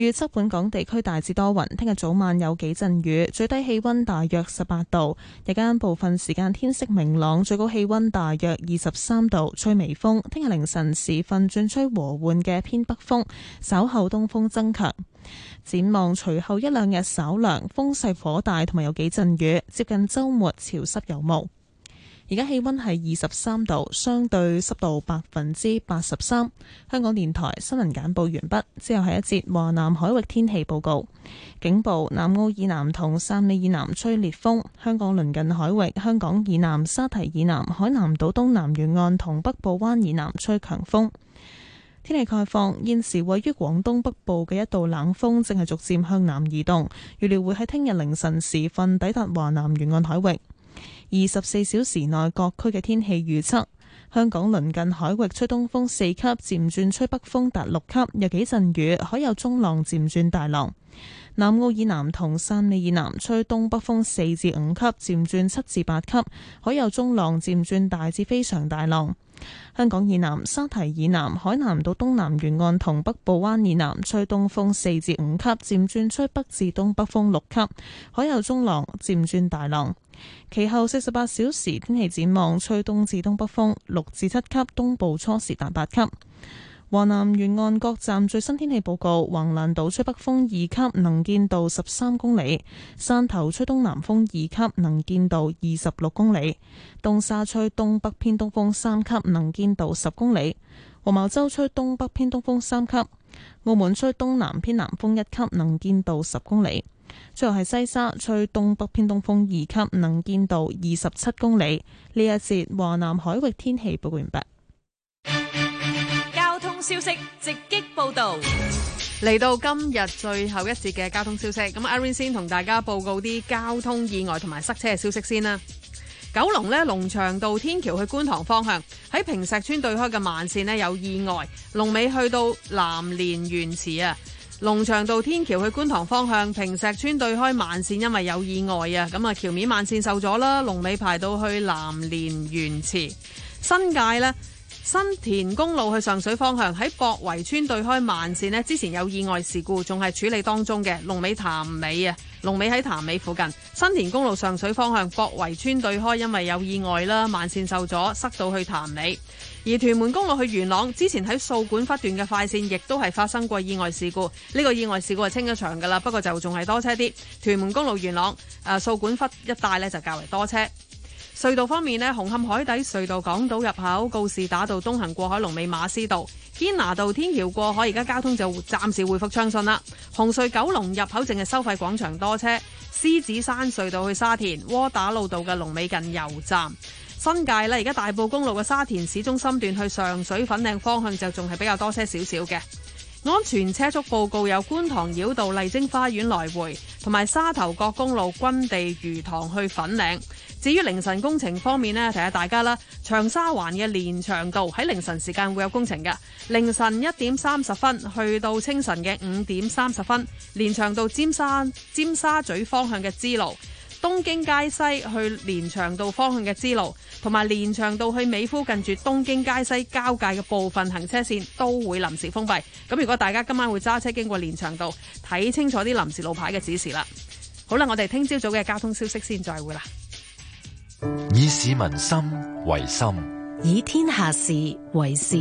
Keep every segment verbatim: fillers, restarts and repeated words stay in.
預測本港地區大致多雲，聽日早晚有幾陣雨，最低氣溫大約十八度，日間部分時間天色明朗，最高氣溫大約二十三度，吹微風。聽日凌晨時分轉吹和緩嘅偏北風，稍後東風增強。展望隨後一兩日稍涼，風勢頗大，同埋有幾陣雨，接近週末潮濕有霧。而家氣溫係二十三度，相對濕度百分之八十三。香港電台新聞簡報完畢，之後係一節華南海域天氣報告。警報：南澳以南同汕尾以南吹烈風，香港鄰近海域、香港以南、沙堤以南、海南島東南沿岸同北部灣以南吹強風。天氣概況：現時位於廣東北部嘅一道冷鋒正係逐漸向南移動，預料會喺聽日凌晨時分抵達華南沿岸海域。二十四小時內各區嘅天氣預測：香港鄰近海域吹東風四級，漸轉吹北風達六級，有幾陣雨，海有中浪漸轉大浪。南澳以南同汕尾以南吹東北風四至五級，漸轉七至八級，海有中浪漸轉大至非常大浪。香港以南、沙堤以南、海南島東南沿岸同北部灣以南吹東風四至五級，漸轉吹北至東北風六級，海有中浪漸轉大浪。其後四十八小時天氣展望，吹東至東北風六至七級，東部初時達八級。華南沿岸各站最新天氣報告：橫瀾島吹北風二級，能見度十三公里；汕頭吹東南風二級，能見度二十六公里；東沙吹東北偏東風三級，能見度十公里；黃茅洲吹東北偏東風三級；澳門吹東南偏南風一級，能見度十公里。最後係西沙吹東北偏東風二級，能見度二十七公里。呢一節華南海域天氣報告完畢。 交通消息直擊報道，嚟到今日最後一節嘅交通消息。咁阿 Irene 先同大家報告啲交通意外同埋塞車嘅消息先啦。九龍呢，龍翔道天橋去觀塘方向喺坪石邨對開嘅慢線呢有意外，龍尾去到藍蓮園池啊。龍翔道天橋去觀塘方向坪石邨對開慢線因為有意外啊，咁啊橋面慢線受阻啦，龍尾排到去藍蓮園池。新界呢，新田公路去上水方向喺博圍村對開慢線呢，之前有意外事故，仲係處理當中嘅，龍尾潭尾啊，龍尾喺潭尾附近。新田公路上水方向博圍村對開因為有意外啦，慢線受阻，塞到去潭尾。而屯門公路去元朗之前喺掃管笏段嘅快線亦都係發生過意外事故，呢、這個意外事故係清咗場噶啦，不過就仲係多車啲。屯門公路元朗誒掃管笏一帶呢，就較為多車。隧道方面呢，紅磡海底隧道港島入口告士打道東行過海龍尾馬師道，堅拿道天橋過海而家交通就暫時恢復暢順啦。紅隧九龍入口淨係收費廣場多車，獅子山隧道去沙田窩打老道嘅龍尾近油站。新界呢，而家大埔公路嘅沙田市中心段去上水粉嶺方向就仲係比較多車少少嘅。安全車速報告有觀塘繞道麗晶花園來回，同埋沙頭角公路軍地魚塘去粉嶺。至於凌晨工程方面呢，提下大家啦，長沙灣嘅連翔道喺凌晨時間會有工程嘅，凌晨一點三十分去到清晨嘅五點三十分，連翔道尖沙尖沙咀方向嘅支路。東京街西去連翔道方向嘅支路，同埋連翔道去美孚近住東京街西交界嘅部分行車線都會臨時封閉。咁如果大家今晚會揸車經過連翔道，睇清楚啲臨時路牌嘅指示啦。好啦，我哋聽朝早嘅交通消息先再會啦。 以市民心為心， 以天下事為事。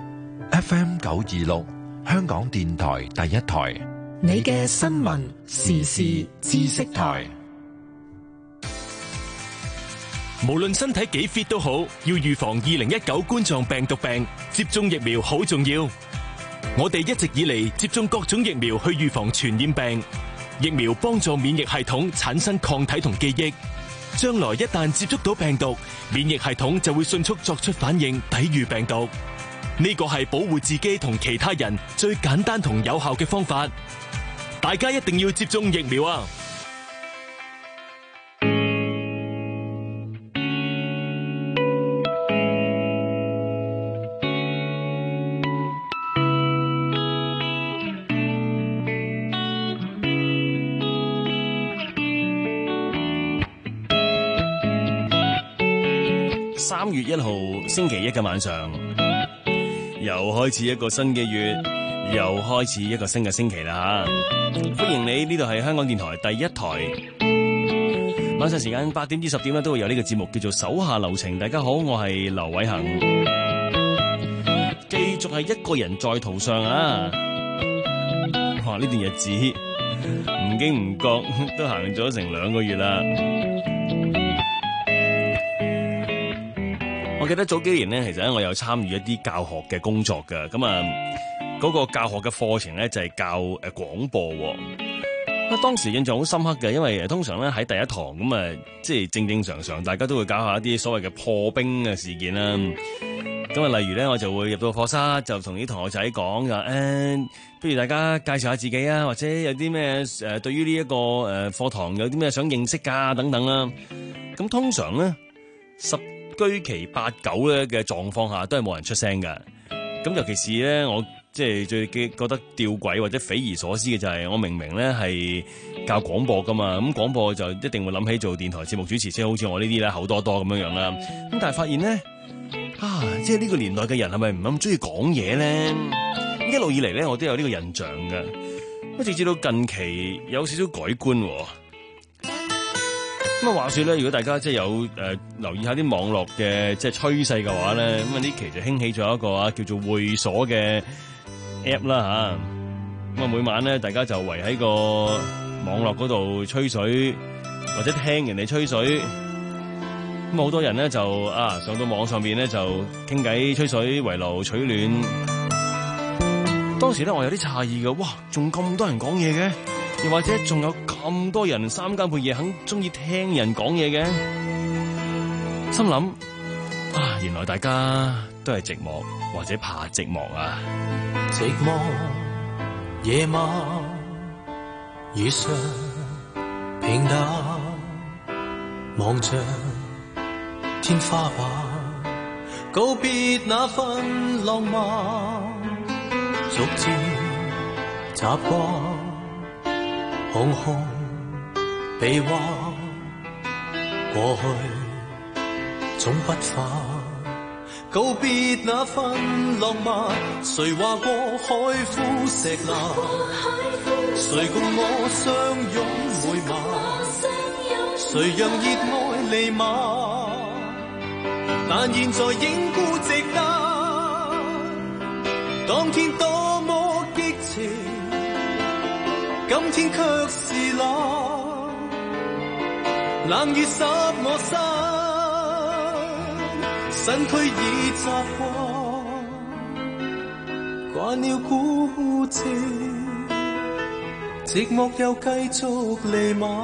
F M 九二六，香港電台第一台， 你嘅新聞時事知識台。 無論身體幾 fit 都好，要預防二零一九冠狀病毒病，接種疫苗好重要。我哋一直以嚟接種各種疫苗去預防傳染病，疫苗幫助免疫系統產生抗體同記憶，將來一旦接觸到病毒，免疫系統就會迅速作出反應，抵禦病毒。呢個係保護自己同其他人最簡單同有效嘅方法。大家一定要接種疫苗啊！ 三月一號星期一嘅晚上，又開始一個新嘅月， 又開始一個新嘅星期啦吓，歡迎你，呢度係香港電台第一台，晚上時間八點至十點咧都會有呢個節目叫做手下留情。大家好，我係劉偉恒，繼續係一個人在途上啊！哇，呢段日子唔經唔覺都行咗成兩個月啦。我記得早幾年咧，其實咧我有參與一啲教學嘅工作㗎，咁啊嗰個教學嘅課程咧就係教誒廣播。咁當時印象好深刻嘅，因為通常咧喺第一堂咁啊，即係正正常常大家都會搞下一啲所謂嘅破冰嘅事件啦。咁啊，例如咧我就會入到課室，就同啲同學仔講就誒，不如大家介紹下自己啊，或者有啲咩誒對於呢一個誒課堂有啲咩想認識㗎等等啦。咁通常咧十居其八九咧嘅狀況下都係冇人出聲㗎。咁尤其是咧，我即係最覺得吊詭或者匪夷所思嘅就係，我明明咧係教廣播噶嘛，咁廣播就一定會諗起做電台節目主持，即係好似我呢啲咧口多多咁樣樣啦。咁但係發現咧，啊，即係呢個年代嘅人係咪唔咁中意講嘢咧？一路以嚟咧，我都有呢個印象嘅，咁直至到近期有少少改觀。咁啊，話說咧，如果大家即係有誒、呃、留意下啲網絡嘅即係趨勢嘅話咧，咁啊呢期就興起咗一個啊叫做會所嘅 app 啦吓。咁啊每晚咧，大家就圍喺個網絡嗰度吹水，或者聽人哋吹水。咁好多人咧就啊上到網上邊咧就傾偈吹水圍爐取暖。當時咧我有啲詫異嘅，哇，仲咁多人講嘢嘅！又或者仲有咁多人三更半夜肯中意聽人講嘢嘅，心諗啊，原來大家都係寂寞或者怕寂寞啊！ 寂寞夜晚遇上平淡，望着天花板，告別那份浪漫，逐漸習慣。空空臂彎，過去總不返，告別那份浪漫，誰話過海枯石爛，誰共我相擁每晚，誰讓熱愛彌漫，但現在仍固值得，當天多麼激情，今天卻是冷，冷雨濕我身，身軀已習慣，慣了孤寂，寂寞又繼續彌漫。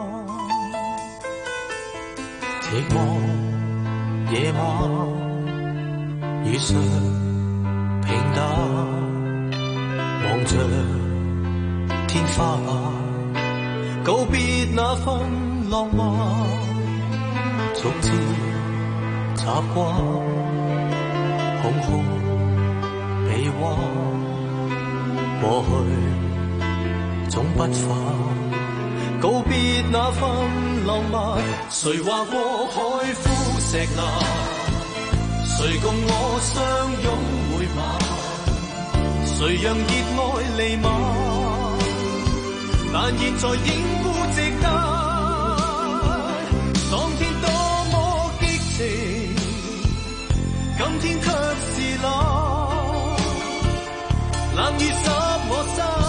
寂寞夜晚遇上平淡，望着天花板，告別那份浪漫，逐漸習慣，空空臂彎，過去總不返，告別那份浪漫，誰話過海枯石爛，誰共我相擁每晚，誰讓熱愛彌漫，但現在仍固值得，當天多麼激情，今天卻是冷，冷雨濕我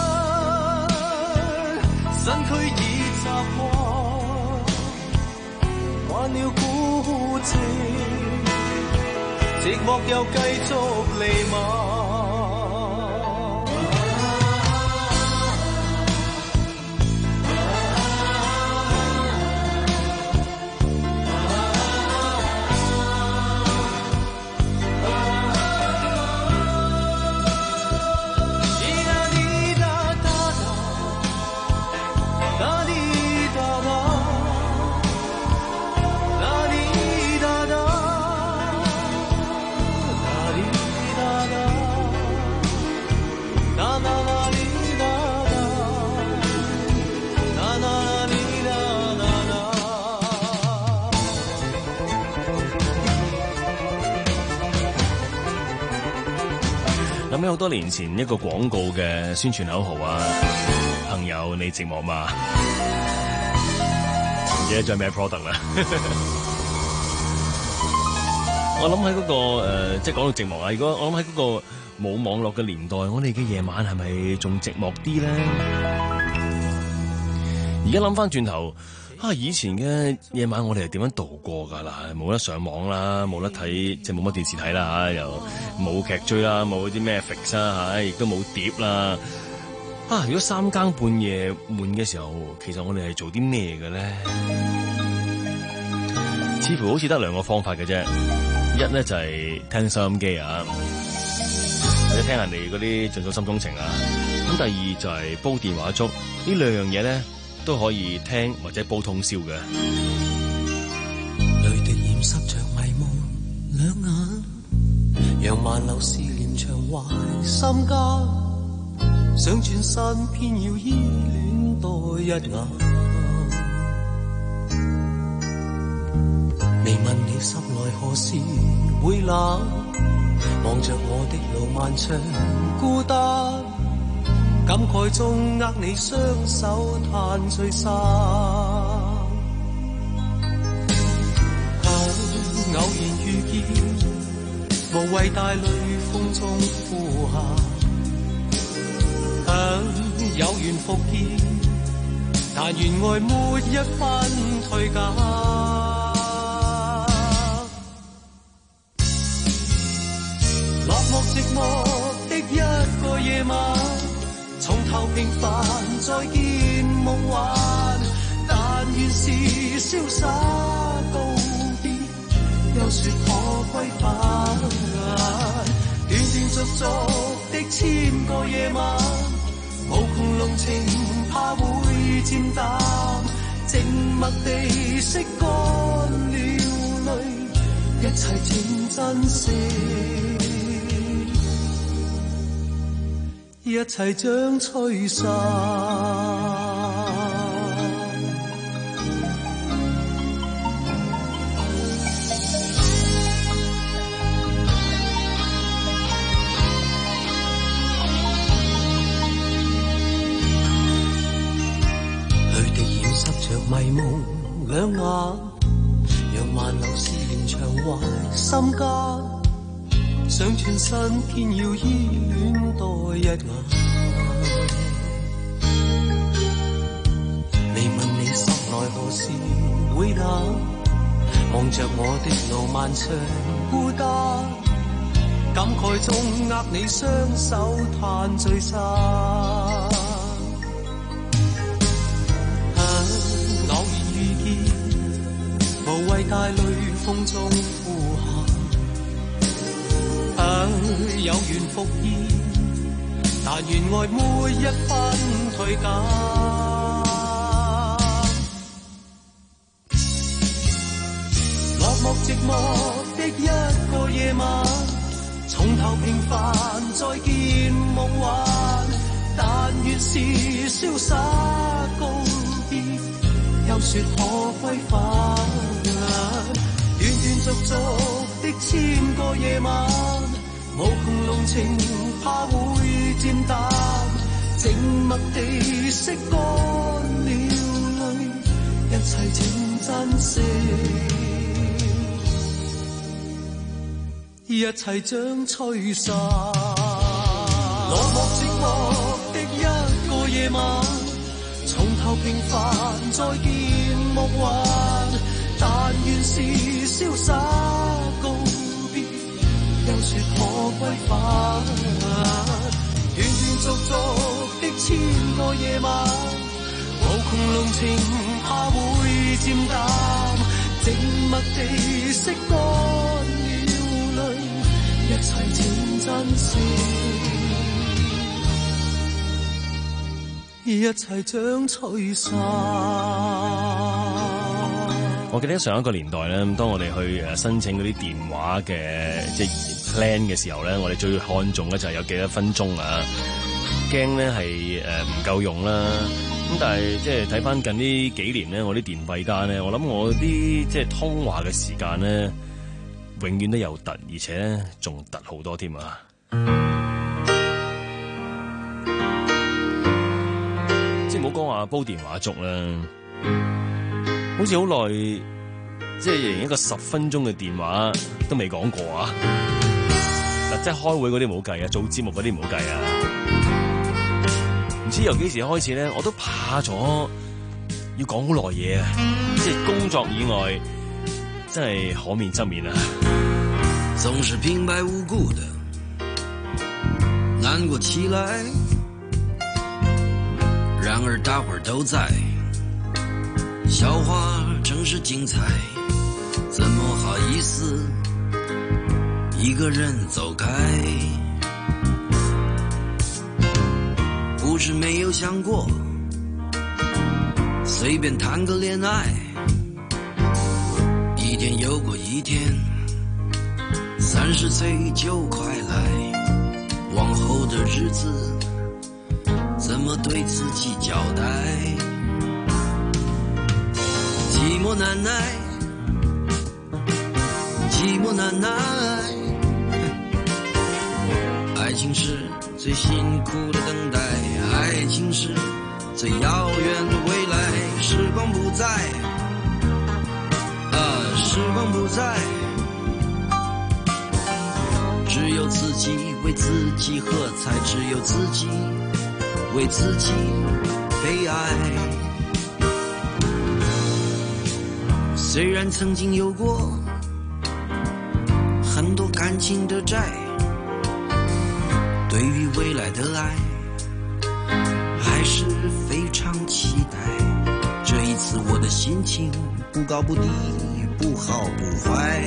身，身軀已習慣，慣了孤寂，寂寞又繼續彌漫。da da 起好多年前一個廣告嘅宣傳口號啊，朋友你寂寞嗎？唔記得咗咩 product 啦。我諗喺嗰個誒、呃，即係講到寂寞啊！如果我諗喺嗰個冇網絡嘅年代，我哋嘅夜晚係咪仲寂寞啲咧？而家諗翻轉頭。啊！以前嘅夜晚我哋係點樣度過㗎啦？冇得上網啦，冇得睇，即係冇乜電視睇啦嚇，又冇劇追啦，冇啲咩 fix 啦嚇，亦都冇碟啦。啊！如果三更半夜悶嘅時候，其實我哋係做啲咩嘅咧？似乎好似得兩個方法嘅啫。一咧就係聽收音機啊，或者聽人哋嗰啲盡訴心中情啊。咁第二就係煲電話粥。呢兩樣嘢咧，都可以聽或者煲通宵嘅。 淚滴染濕着迷夢兩眼，讓萬流思念長懷心間，想轉身偏要依戀多一眼。未問你心內何時會冷，望着我的路漫長孤單，感慨中握你雙手嘆聚散，偶然遇見，無謂帶淚風中呼喊，有緣復見，但願愛沒一分退減。落寞寂寞的一個夜晚，從頭平凡再見夢幻，但願是瀟灑告別，又說可歸返。斷斷續續的千個夜晚，無窮濃情怕會漸淡，靜默地拭乾了淚，一切請珍惜，一切將吹散。淚滴染濕着迷夢兩眼，讓萬流思念長懷心間，想轉身偏要依戀多一眼。未問你心內何時會冷，望着我的路漫長孤單，感慨中握你雙手嘆聚散。偶然遇見，無謂帶淚風中呼喊，有緣復現，但願愛沒一分退減。落寞寂寞的一個夜晚，從頭平凡再見夢幻，但願是瀟灑告別，又說可歸返。斷斷續續的千個夜晚，無窮濃情怕會漸淡，靜默地拭乾了淚，一切請珍惜，一切將吹散。落寞寂寞的一個夜晚，從頭平凡再見夢幻，但願是瀟灑告別，又說可歸返。斷斷續續的千個夜晚，無窮濃情怕會漸淡，靜默地拭乾了淚，一切請珍惜，一切將吹散。 我記得上一個年代咧，當我哋去誒申請嗰啲電話嘅即係 plan 嘅時候咧，我哋最看重嘅就係有幾多分鐘啊，驚咧係誒唔夠用啦。咁但係即係睇翻近呢幾年咧，我啲電費單咧，我諗我啲即係通話嘅時間咧，永遠都有突，而且咧仲突好多添啊！ 先唔好講話煲電話粥啦，好似好耐，即係連一個十分鐘嘅電話都未講過啊！嗱，即係開會嗰啲冇計啊，做節目嗰啲冇計啊！唔知由幾時開始咧，我都怕咗要講好耐嘢啊！即係工作以外，真係可免則免啊！ 總是平白無故的難過起來，然而大伙兒都在，笑話正是精彩，怎麼好意思一個人走開？不是沒有想過隨便談個戀愛，一天又過一天，三十歲就快來，往後的日子怎麼對自己交代？寂寞難耐，寂寞難耐，愛情是最辛苦的等待，愛情是最遙遠的未來，時光不再，啊，時光不再，只有自己為自己喝彩，只有自己為自己悲哀。雖然曾經有過很多感情的債，對於未來的愛還是非常期待。這一次我的心情不高不低，不好不壞。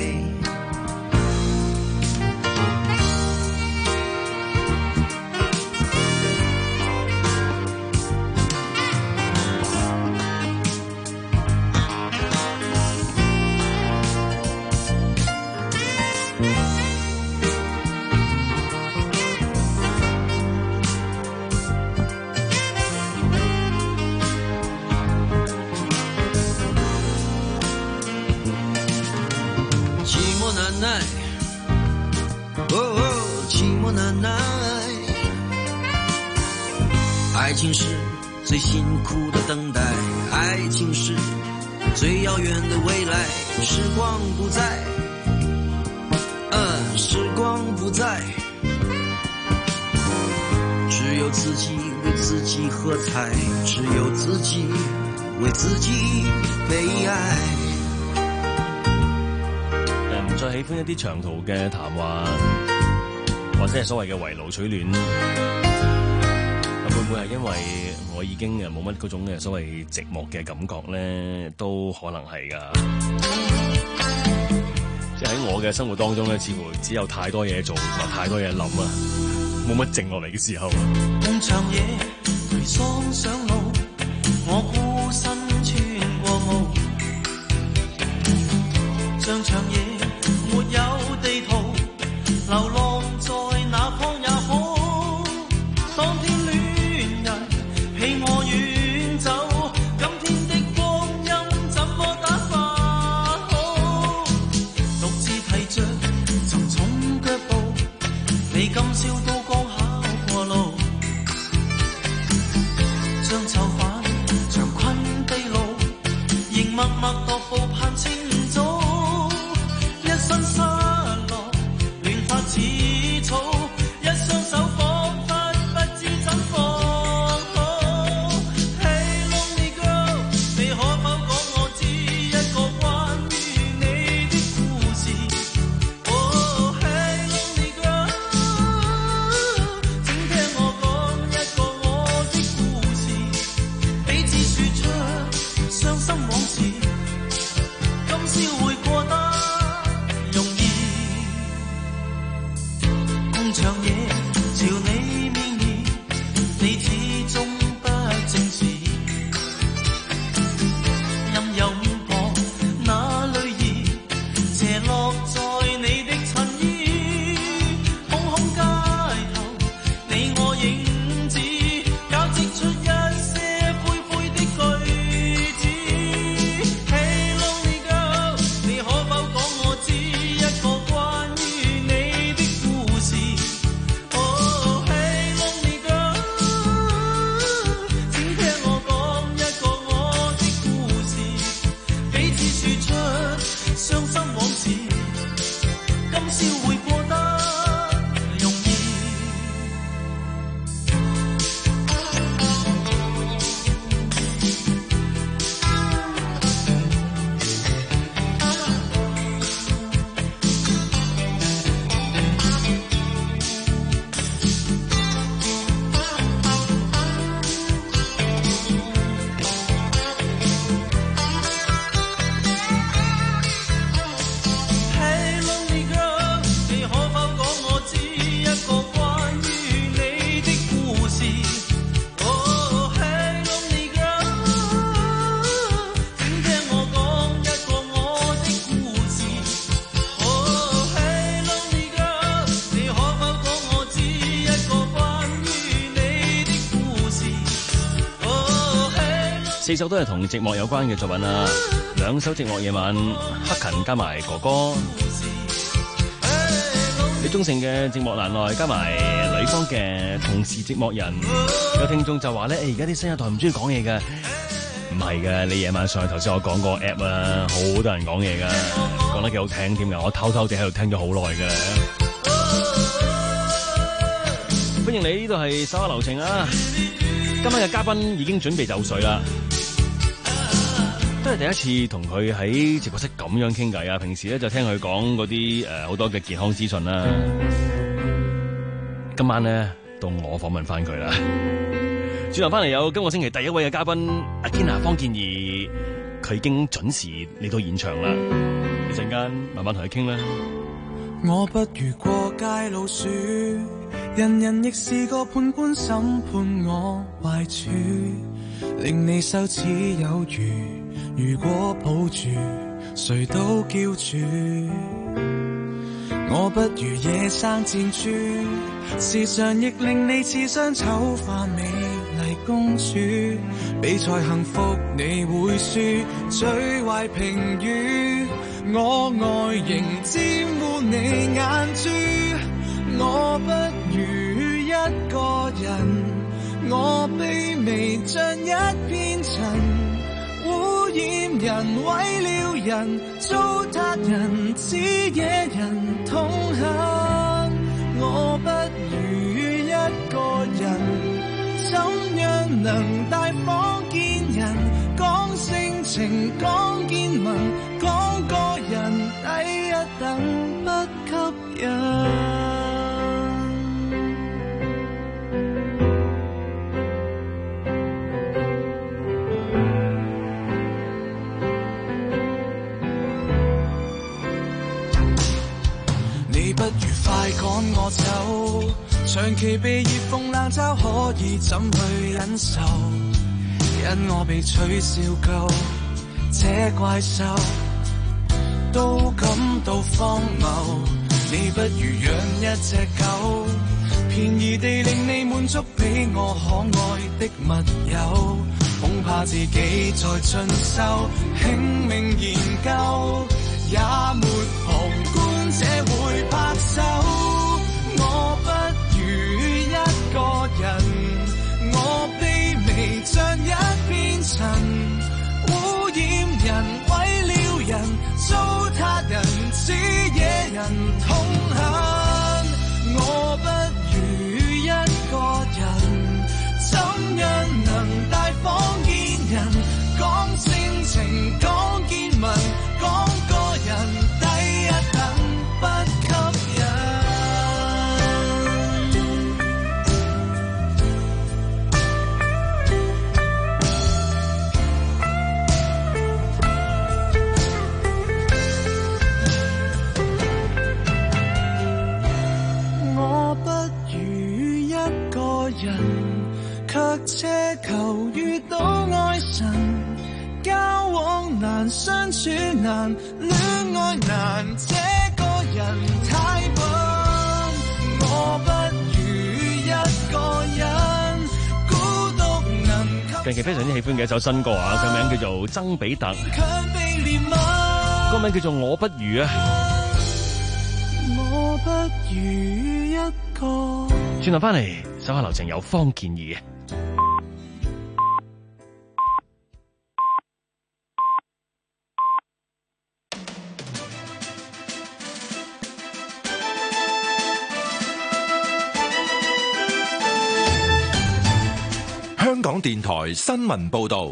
愛情是最辛苦的等待，愛情是最遙遠的未來，時光不再，嗯，時光不再，只有自己為自己喝彩，只有自己為自己悲哀。 誒，唔再喜歡一啲長途嘅談話，或者係所謂嘅圍爐取暖。會唔會係因為我已經誒冇乜嗰種嘅所謂寂寞嘅感覺咧？都可能係噶。即係喺我嘅生活當中咧，似乎只有太多嘢做，同埋太多嘢諗啊，冇乜靜落嚟嘅時候。 長夜頹喪上路，我孤身穿過霧，像長夜沒有地圖，流浪在哪方也好。當天陪我遠走，今天的光陰怎麼打發好？獨自提着沉重腳步，你今宵都剛考過路，將囚犯長困地牢，仍默默踱步盼清早，一身失落亂髮似草，一雙手彷彿不知怎放。傷心往事，今宵會過得容易。 四首都係同寂寞有關嘅作品啦，兩首寂寞夜晚，克勤加埋哥哥，李宗盛嘅寂寞難耐加埋呂方嘅同是寂寞人。有聽眾就話咧，誒而家啲新一代唔中意講嘢嘅，唔係嘅，你夜晚上去頭先我講個 app 啊，好多人講嘢噶，講得幾好聽添噶，我偷偷地喺度聽咗好耐嘅。歡迎你，呢度係手下留情啊！今晚嘅嘉賓已經準備就緒啦，都係第一次同佢喺直播室咁樣傾偈啊！平時咧就聽佢講嗰啲誒好多嘅健康資訊啦，今晚咧到我訪問翻佢啦。轉頭翻嚟有今個星期第一位嘅嘉賓阿堅啊，方健儀，佢已經準時嚟到現場啦，一陣間慢慢同佢傾啦。 我不如過街老鼠，人人亦是個判官審判我壞處，令你羞恥有餘。如果抱住，誰都叫住。我不如野生箭豬，時常亦令你似雙醜化美麗公主。比賽幸福你會輸，最壞評語，我外形沾污你眼珠。我不如一個人，我卑微像一片塵，污染人毀了人，糟蹋人，只惹人痛恨。我不如一個人，怎樣能大方見人，講性情講見聞，講個人低一等不吸引。不如快趕我走，長期被熱諷冷嘲，可以怎去忍受？因我被取笑夠，這怪獸都感到荒謬。你不如養一隻狗，便宜地令你滿足，比我可愛的密友。恐怕自己在進修，拼命研究，也沒旁觀者會拍手。我不如一個人，我卑微像一片塵，污染人毀了人，糟蹋人，只惹人痛恨。我不如一個人，怎樣能大方見人，講性情講見聞，講個人低一等不吸引。我不如一個人，卻奢求遇到愛神，交往難，相處難，戀愛難，這個人太笨。我不如一個人，孤獨能。 近期非常之喜歡嘅一首新歌啊，佢名叫做曾比特，歌名叫做我不如啊。 我不如一個。 轉頭翻嚟，手下留情有方健儀嘅。 香港電台新聞報道，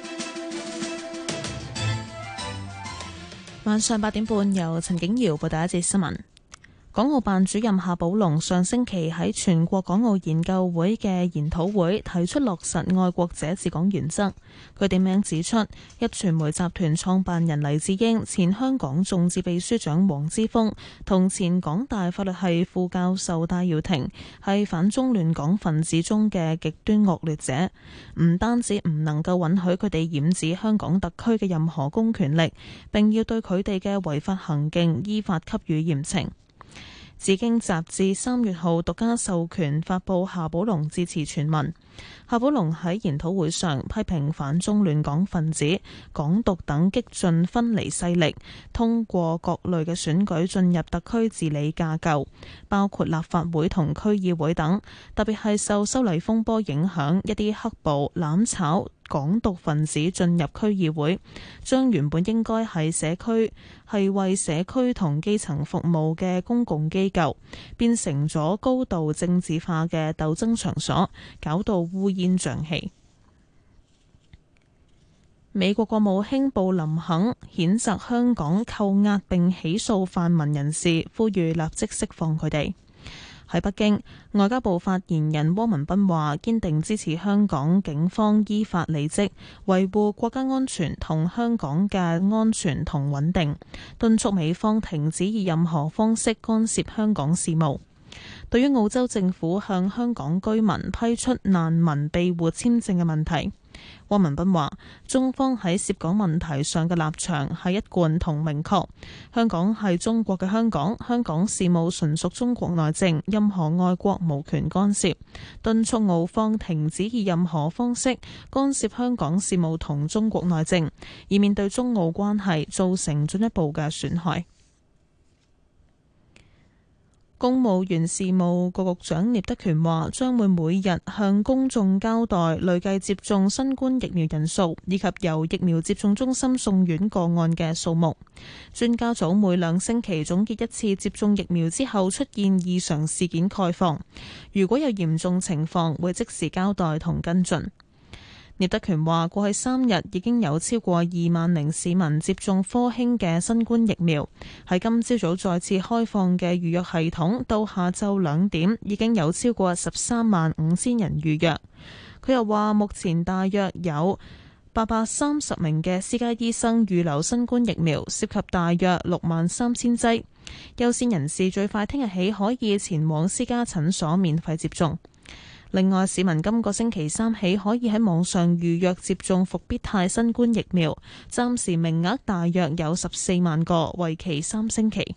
晚上八點半由陳景瑤報道一節新聞。港澳辦主任夏寶龍上星期喺全國港澳研究會嘅研討會提出落實愛國者治港原則。佢點名指出，壹傳媒集團創辦人黎智英、前香港眾志秘書長黃之鋒同前港大法律系副教授戴耀廷係反中亂港分子中嘅極端惡劣者，唔單止唔能夠允許佢哋染指香港特區嘅任何公權力，並要對佢哋嘅違法行徑依法給予嚴懲。 紫荊雜誌三月號獨家授權發布夏寶龍致辭全文。夏寶龍喺研討會上批評反中亂港分子、港獨等激進分離勢力通過各類嘅選舉進入特區治理架構，包括立法會同區議會等，特別係受修例風波影響，一啲黑暴攬炒港獨分子進入區議會，將原本應該係社區係為社區同基層服務嘅公共機構，變成咗高度政治化嘅鬥爭場所，搞到烏煙瘴氣。美國國務卿布林肯譴責香港扣押並起訴泛民人士，呼籲立即釋放佢哋。喺北京，外交部發言人汪文斌話堅定支持香港警方依法履職，維護國家安全同香港嘅安全同穩定，敦促美方停止以任何方式干涉香港事務。對於澳洲政府向香港居民批出難民庇護簽證嘅問題，汪文斌話中方喺涉港問題上嘅立場係一貫同明確，香港係中國嘅香港，香港事務純屬中國內政，任何外國無權干涉，敦促澳方停止以任何方式干涉香港事務同中國內政，以免對中澳關係造成進一步嘅損害。公務員事務局局長聶德權話，將會每日向公眾交代累計接種新冠疫苗人數，以及由疫苗接種中心送院個案嘅數目。專家組每兩星期總結一次接種疫苗之後出現異常事件概況，如果有嚴重情況，會即時交代同跟進。聶德權話：過去三日已經有超過二萬名市民接種科興嘅新冠疫苗。喺今朝早再次開放嘅預約系統，到下晝兩點已經有超過十三萬五千人預約。佢又話：目前大約有八百三十名嘅私家醫生預留新冠疫苗，涉及大約六萬三千劑。優先人士最快聽日起可以前往私家診所免費接種。另外，市民今個星期三起可以喺網上預約接種復必泰新冠疫苗，暫時名額大約有十四萬個，為期三星期。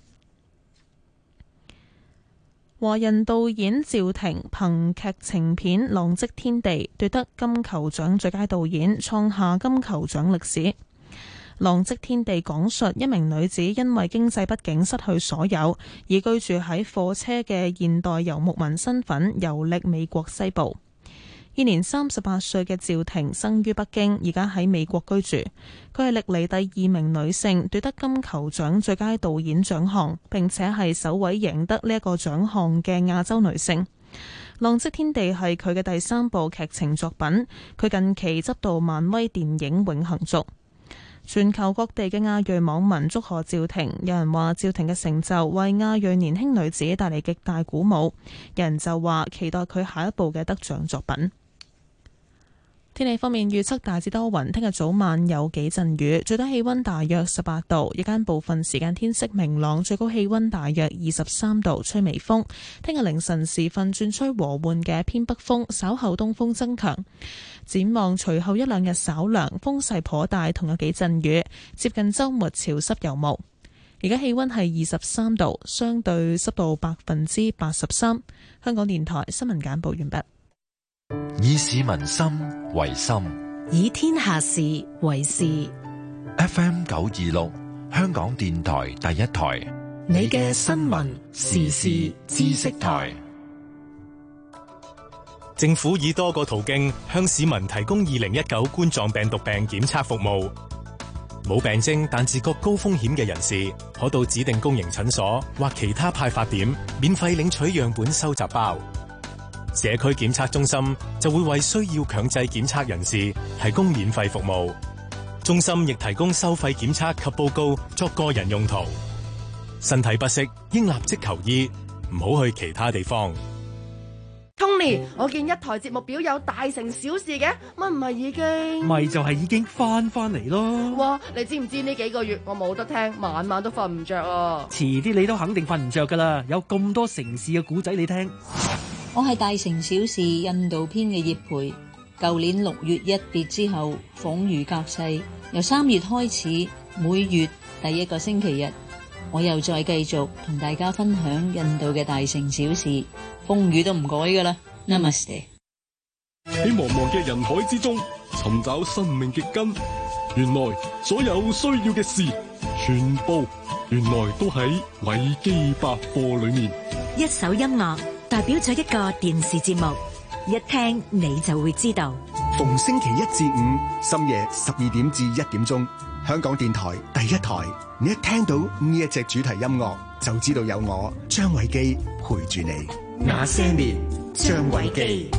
華人導演趙婷憑劇情片《浪跡天地》奪得金球獎最佳導演，創下金球獎歷史。《浪跡天地》講述一名女子因為經濟不景失去所有，以居住喺貨車嘅現代游牧民身份遊歷美國西部。現年三十八歲嘅趙婷生於北京，而家喺美國居住。佢係歷嚟第二名女性奪得金球獎最佳導演獎項，並且係首位贏得呢一個獎項嘅亞洲女性。《浪跡天地》係佢嘅第三部劇情作品，佢近期執導漫威電影《永恆族》。全球各地嘅亞裔網民祝賀趙婷，有人話趙婷嘅成就為亞裔年輕女子帶嚟極大鼓舞，有人就話期待佢下一部嘅得獎作品。天氣方面預測大致多雲，聽日早晚有幾陣雨，最低氣溫大約十八度，日間部分時間天色明朗，最高氣溫大約二十三度，吹微風。聽日凌晨時分轉吹和緩嘅偏北風，稍後東風增強。展望隨後一兩日稍涼，風勢頗大，同有幾陣雨，接近週末潮濕有霧。而家氣溫係二十三度，相對濕度百分之八十三。香港電台新聞簡報完畢。 以市民心為心， 以天下事為事。 F M 九二六，香港電台第一台， 你嘅新聞時事知識台。 政府以多個途徑向市民提供二零一九冠狀病毒病檢測服務。冇病徵但自覺高風險嘅人士，可到指定公營診所或其他派發點免費領取樣本收集包。社區檢測中心就會為需要強制檢測人士提供免費服務。中心亦提供收費檢測及報告作個人用途。身體不適應立即求醫，唔好去其他地方。 Tony，我見一台節目表有大成小事嘅，乜唔係已經？ 咪就係已經翻翻嚟咯。 哇，你知唔知呢幾個月我冇得聽，晚晚都瞓唔着啊！ 遲啲你都肯定瞓唔着噶啦，有咁多城市嘅古仔你聽。 我係大城小事印度篇嘅葉培，舊年六月一別之後，恍如隔世。由三月開始，每月第一個星期日我又再繼續同大家分享印度嘅大城小事，風雨都唔改噶啦。Namaste。 喺茫茫嘅人海之中尋找生命嘅根，原來所有需要嘅事全部原來都喺維基百科裏面。 一首音樂代表咗一個電視節目，一聽你就會知道。 逢星期一至五深夜十二點至一點鐘，香港電台第一台，你一聽到呢一隻主題音樂就知道有我張偉基陪住你。那些年，張偉基。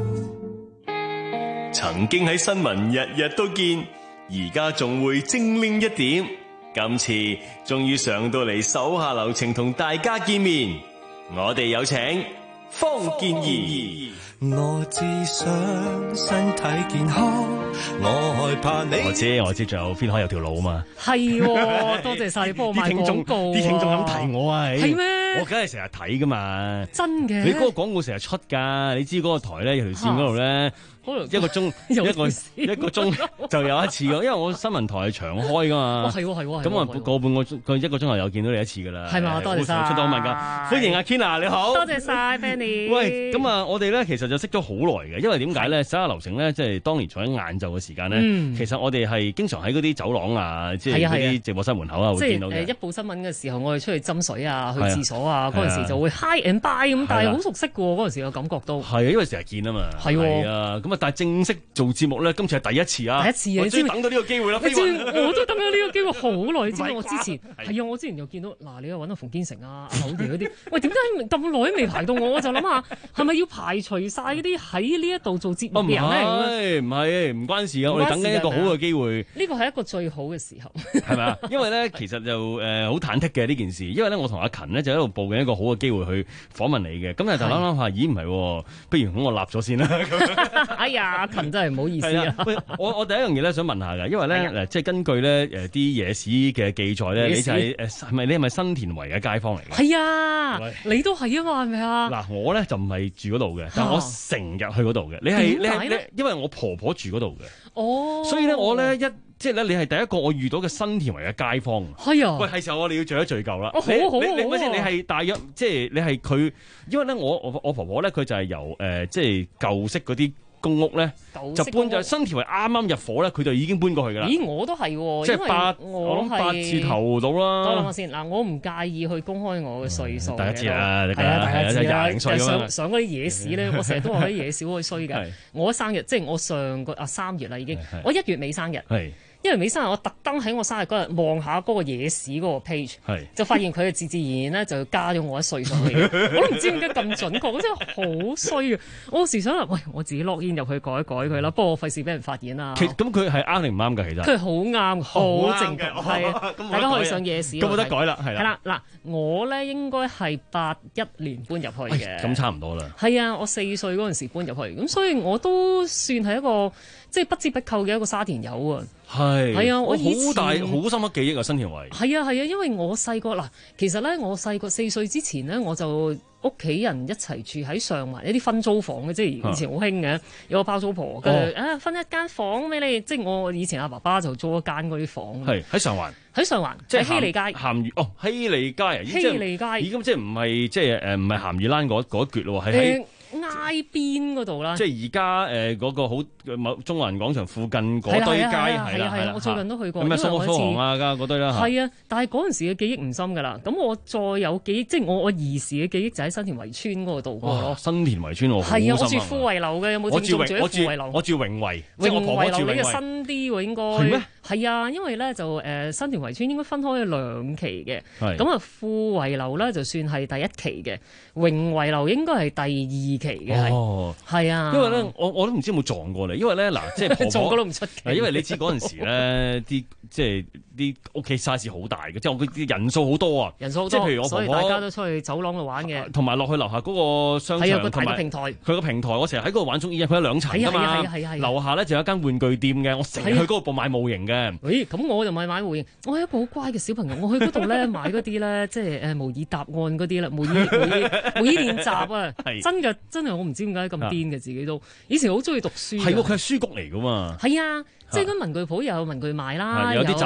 曾經喺新聞日日都見，而家仲會精靈一點。今次終於上到嚟手下留情同大家見面，我哋有請方健儀。 我只想身體健康，我害怕你。 我知我知，仲有邊可以有條路啊嘛。 係，多謝晒你幫我賣廣告。 啲聽眾咁提我啊， 係咩？ 我梗係成日睇噶嘛。 真嘅。 你嗰個廣告成日出㗎，你知嗰個台咧有條線嗰度咧。一個鐘一個一個鐘就有一次㗎，因為我新聞台係長開㗎嘛。 哦，係喎係喎。 咁啊個半個鐘個一個鐘頭又見到你一次㗎啦。 係嘛，多謝晒。 出到好問㗎，歡迎阿 Kina 你好。 多謝晒 Benny。 喂，咁啊我哋咧其實就識咗好耐嘅，因為點解咧？手下留情咧，即係當年坐喺晏晝嘅時間咧， 嗯、 其實我哋係經常喺嗰啲走廊啊，即係嗰啲直播室門口啊，會見到嘅。 即係誒一報新聞嘅時候，我哋出去斟水啊，去廁所啊，嗰陣時就會 hi and bye 咁，但係好熟悉嘅喎，嗰陣時嘅感覺都係啊，因為成日見啊嘛。係啊，咁啊，但係正式做節目咧，今次係第一次啊！ 第一次啊！ 我終於等到呢個機會啦！ 你知我都等緊呢個機會好耐，你知唔知？我之前係啊，我之前又見到嗱，你又揾到馮堅成啊、阿柳爺嗰啲，喂，點解咁耐都未排到我？我就諗下，係咪要排除晒嗰啲喺呢一度做節目嘅人咧？ 唔係唔關事啊！我哋等緊一個好嘅機會。 呢個係一個最好嘅時候， 係咪啊？因為咧，其實就誒好忐忑嘅呢件事，因為咧，我同阿勤呢就喺度報緊一個好嘅機會去訪問你嘅。咁但係就諗諗下，咦唔係，不如咁我立咗先啦。 哎呀，勤真係唔好意思。 我我第一樣嘢咧想問下㗎，因為咧誒即係根據咧誒啲野史嘅記載咧，你就係誒係咪你係咪新田圍嘅街坊嚟嘅？ 係啊，你都係啊嘛，係咪啊？ 嗱，我咧就唔係住嗰度嘅，但係我成日去嗰度嘅。你係你係你，因為我婆婆住嗰度嘅。哦，所以咧我咧一即係咧，你係第一個我遇到嘅新田圍嘅街坊。係啊，喂，係時候我哋要聚一聚舊啦。 好好好， 你你你係大約即係你係佢，因為咧我我我婆婆咧佢就係由誒即係舊式嗰啲公屋咧，就搬就新田圍啱啱入伙咧，佢就已經搬過去㗎啦。 咦，我都係喎， 即係八，我諗八字頭到啦。 等我先嗱，我唔介意去公開我嘅歲數。 大家知啦， 係啊，大家知啦。 廿零歲上上嗰啲野史咧，我成日都話啲野史好衰㗎。我生日即係我上個啊三月啦已經，我一月尾生日。因為尾生日，我特登喺我生日嗰日望下嗰個野史嗰個 page，就發現佢係自自然然咧就加咗我一歲上去。我都唔知點解咁準確，真係好衰啊！我有時想喂，我自己 log in 入去改一改佢啦，不過我費事俾人發現啦。 咁佢係啱定唔啱㗎？其實佢係好啱，好正確，係啊！大家可以上野史。 咁冇得改啦，係啦。 係啦，嗱，我咧應該係八一年搬入去嘅。 咁差唔多啦。係啊，我四歲嗰陣時搬入去，咁所以我都算係一個即係不折不扣嘅一個沙田友啊。 係， 係啊！我好大好深刻記憶啊，新田圍。 係啊係啊，因為我細個嗱，其實咧我細個四歲之前咧，我就屋企人一齊住喺上環一啲分租房嘅，即係以前好興嘅，有個包租婆嘅，哦、啊分一間房俾你，即係我以前阿爸爸就租一間嗰啲房。 係喺上環， 喺上環，即係希利街。鹹魚哦，希利街啊， 希利街， 已經即係唔係即係誒唔係鹹魚欄嗰嗰一橛咯，係喺。 挨邊嗰度啦， 即係而家誒嗰個好某中環廣場附近嗰堆街係啦，係啦， 我最近都去過。 咁啊，蘇蘇杭啊，嗰堆啦。 係啊，但係嗰陣時嘅記憶唔深㗎啦。咁我再有記憶，即係我我兒時嘅記憶就喺新田圍村嗰度度過咯。 新田圍村我係啊，我住富圍樓嘅，有冇聽眾住喺富圍樓？ 我住榮圍，即係我婆婆住榮圍。 呢個新啲喎應該。係咩？係啊，因為咧就誒新田圍村應該分開兩期嘅。咁啊，富圍樓咧就算係第一期嘅，榮圍樓應該係第二期嘅。哦，係啊， 因為咧，我我都唔知有冇撞過你，因為咧嗱，即係婆婆撞過都唔出奇。 因為你知嗰陣時咧，啲即係啲屋企 size 好大嘅，即係我啲人數好多啊， 人數好多， 即係譬如我婆婆， 所以大家都出去走廊度玩嘅， 同埋落去樓下嗰個商場，同埋平台， 佢個平台，我成日喺嗰度玩中醫，佢有兩層㗎嘛，樓下咧就有一間玩具店嘅，我成日去嗰度買模型嘅。 誒，咁我就買買模型，我係一個好乖嘅小朋友，我去嗰度咧買嗰啲咧，即係誒模擬答案嗰啲啦，模擬模擬模擬練習啊，真嘅真係我唔知點解咁癲嘅自己都，以前好中意讀書。 係喎，佢係書局嚟㗎嘛。 係啊。即係嗰文具鋪又有文具賣啦， 有啲雜作啊，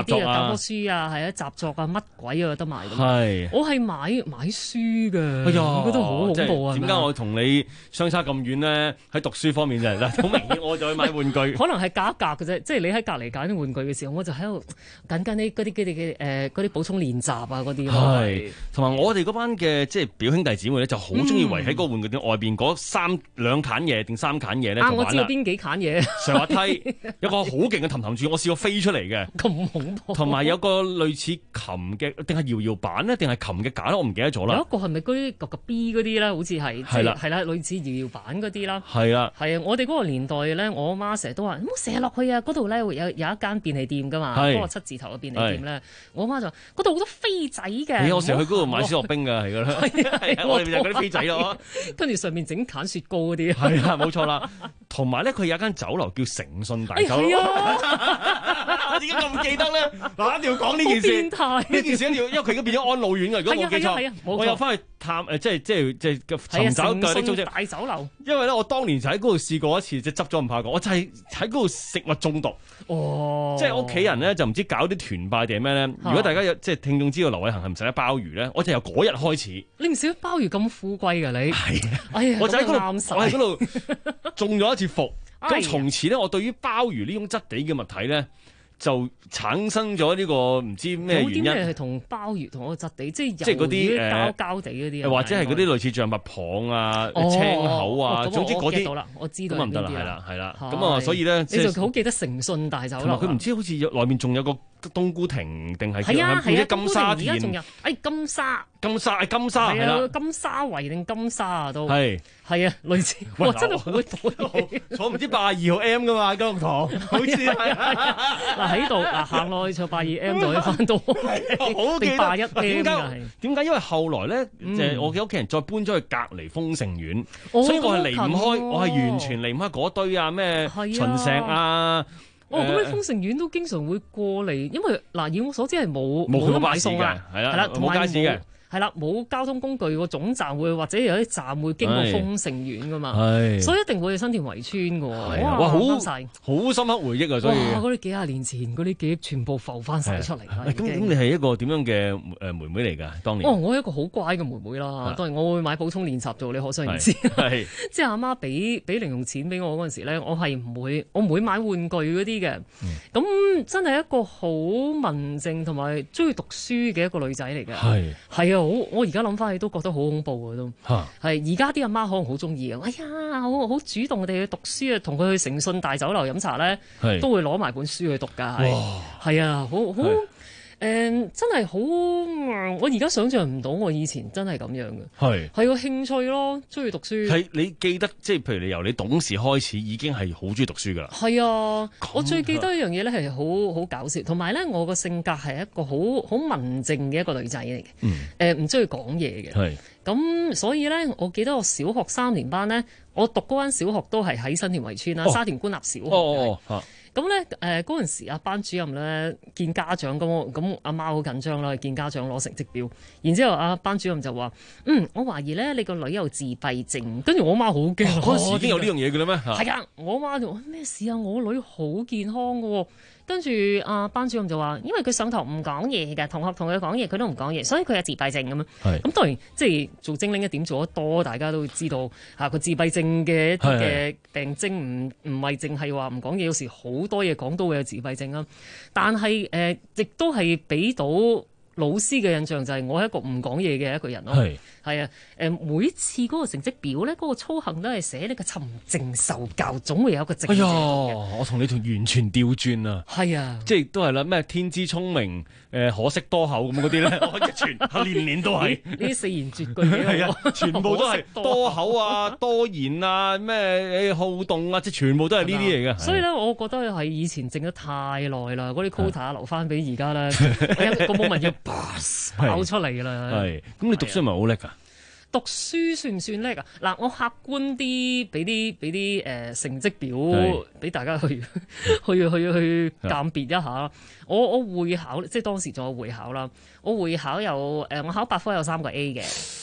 教科書啊，係啊習作啊，乜鬼啊有得賣㗎。 係， 我係買買書㗎。 哎呀， 我覺得好恐怖啊！ 點解我同你相差咁遠呢？喺讀書方面就係好明顯，我就去買玩具。 可能係隔一格嘅啫，即係你喺隔離揀啲玩具嘅時候，我就喺度揀緊啲嗰啲嗰啲嘅誒嗰啲補充練習啊嗰啲咯。 係，同埋我哋嗰班嘅即係表兄弟姊妹咧，就好中意圍喺嗰個玩具店外邊嗰三兩揀嘢定三揀嘢咧就玩啦。 啊，我知道邊幾揀嘢。 上滑梯有個好勁嘅氹氹轉，我試過飛出嚟嘅。 咁恐怖。 同埋有個類似琴嘅，定係搖搖板咧，定係琴嘅架咧，我唔記得咗啦。 有一個係咪嗰啲個個 B 嗰啲咧？好似係係啦係啦，類似搖搖板嗰啲啦。 係啦， 係啊！我哋嗰個年代咧，我阿媽成日都話唔好成日落去啊！嗰度咧有有一間便利店噶嘛，嗰個七字頭嘅便利店咧，我阿媽就話嗰度好多飛仔嘅。 我成日去嗰度買小學冰㗎，係㗎啦。係啊，我哋就係嗰啲飛仔咯。 跟住上面整揀雪糕嗰啲。 係啊，冇錯啦。同埋咧，佢有一間酒樓叫誠信大酒樓。我點解咁記得咧？嗱，一定要講呢件事。呢件事一定要，因為佢而家變咗安老院㗎。如果我記錯，我又翻去探誒，即係即係即係尋找舊的足跡。 大酒樓。 因為咧，我當年就喺嗰度試過一次，即係執咗唔怕講，我就係喺嗰度食物中毒。 哦。即係屋企人咧，就唔知搞啲團拜定係咩咧？如果大家有即係聽眾知道劉偉恒係唔食得鮑魚咧，我就由嗰日開始。 你唔食得鮑魚咁富貴㗎你？ 係啊。 哎呀， 我就喺嗰度，我喺嗰度中咗一次伏。咁從此咧，我對於鮑魚呢種質地嘅物體咧，就產生咗呢個唔知咩原因。有啲咩係同鮑魚同個質地，即係即係嗰啲誒膠膠地嗰啲， 或者係嗰啲類似象拔蚌啊、青口啊，總之嗰啲。 我知道咁唔得啦，係啦，係啦。咁啊，所以咧， 你就好記得誠信大酒樓。 同埋佢唔知好似內面仲有個冬菇亭定係係啊係啊， 金沙田。 而家仲有誒金沙。 金沙係金沙係啦， 金沙圍定金沙啊都係係啊，類似哇真係好多坐唔知八廿二號 M 噶嘛，金玉堂好似係嗱喺度嗱行落去坐八廿二 M 就可以翻到， 好記得八一 M 點解？點解？因為後來咧，就係我嘅屋企人再搬咗去隔離豐盛苑，所以我係離唔開，我係完全離唔開嗰堆啊咩秦石啊。 哦，咁喺豐盛苑都經常會過嚟，因為嗱以我所知係冇冇得買餸嘅，係啦，冇街市嘅。 係啦，冇交通工具個總站會或者有啲站會經過豐盛苑噶嘛，所以一定會去新田圍村噶喎。哇，好好深刻回憶啊！所以嗰啲幾廿年前嗰啲記憶全部浮翻晒出嚟啦。 咁咁，你係一個點樣嘅誒妹妹嚟㗎？當年哦，我係一個好乖嘅妹妹啦。當然我會買補充練習做，你可想而知。 係即係阿媽俾俾零用錢俾我嗰陣時咧，我係唔會我唔會買玩具嗰啲嘅。咁真係一個好文靜同埋中意讀書嘅一個女仔嚟嘅。係係啊。好，我而家諗翻起都覺得好恐怖嘅都，係而家啲阿媽可能好中意啊！哎呀，好好主動地去讀書啊，同佢去誠信大酒樓飲茶咧，都會攞埋本書去讀㗎，係係啊，好好。誒、嗯、真係好，我而家想象唔到我以前真係咁樣嘅，係係個興趣咯，中意讀書。 係你記得，即係譬如你由你懂事開始已經係好中意讀書㗎啦。 係啊，我最記得一樣嘢咧係好好搞笑，同埋咧我個性格係一個好好文靜嘅一個女仔嚟嘅，誒唔中意講嘢嘅。係咁，所以咧，我記得我小學三年班咧，我讀嗰間小學都係喺新田圍村啦，哦、沙田官立小學。哦哦咁咧，誒嗰陣時啊，班主任咧見家長咁，咁阿媽好緊張啦，見家長攞成績表，然之後啊班主任就話：嗯，我懷疑咧你個女有自閉症。跟住我媽好驚，嗰陣、 哦、時已經有呢樣嘢嘅啦咩？ 係啊，我媽就話咩事啊？我女好健康嘅喎。跟住啊班主任就話：因為佢上堂唔講嘢嘅，同學同佢講嘢佢都唔講嘢，所以佢有自閉症咁樣。係咁當然即係做精靈一點做得多，大家都會知道嚇個自閉症嘅一啲嘅病徵唔唔係淨係話唔講嘢，有時好多嘢講都會有自閉症啊。但係誒亦都係俾到老師嘅印象就係我係一個唔講嘢嘅一個人咯。係係啊，誒每次嗰個成績表咧，嗰、嗰個操行都係寫呢個沉靜受教，總會有一個正。哎呀， 我同你同完全調轉啊！係啊，即係都係啦，咩天資聰明，誒可惜多口咁嗰啲咧，我一全年年都係呢啲四言絕句嘅， 啊，全部都係多口啊、多言啊、咩誒好動啊，即係全部都係呢啲嚟嘅。 所以咧，我覺得係以前靜得太耐啦，嗰啲 quota 留翻俾而家咧，一個 moment 要爆出嚟啦。 係，咁你讀書係咪好叻㗎？ 讀書算唔算叻啊？嗱，我客觀啲俾啲俾啲誒成績表俾大家去去去去去鑑別一下。我我會考，即係當時仲有會考啦。我會考有誒，我考百科有三個 A 嘅。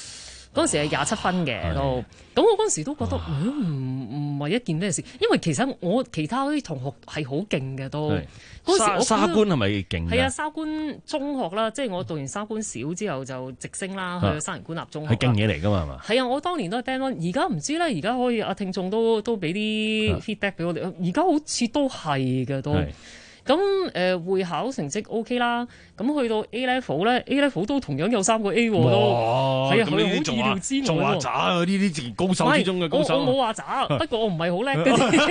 嗰陣時係廿七分嘅都。咁我嗰陣時都覺得唔唔係一件咩事，因為其實我其他啲同學係好勁嘅都。嗰時我沙官係咪勁？ 係啊，沙官中學啦，即係我讀完沙官小之後就直升啦，去沙田官立中學。 係勁嘢嚟㗎嘛係嘛？係啊，我當年都係 band one，而家唔知咧，而家可以阿聽眾都都俾啲 feedback 俾我哋，而家好似都係嘅都。咁誒、呃、會考成績 OK 啦，咁去到 A level 咧 ，A level 都同樣有三個 A 喎，都係啊，佢好意料之外喎。仲話渣啊！呢啲自然高手之中嘅高手。我我冇話渣，不過我唔係好叻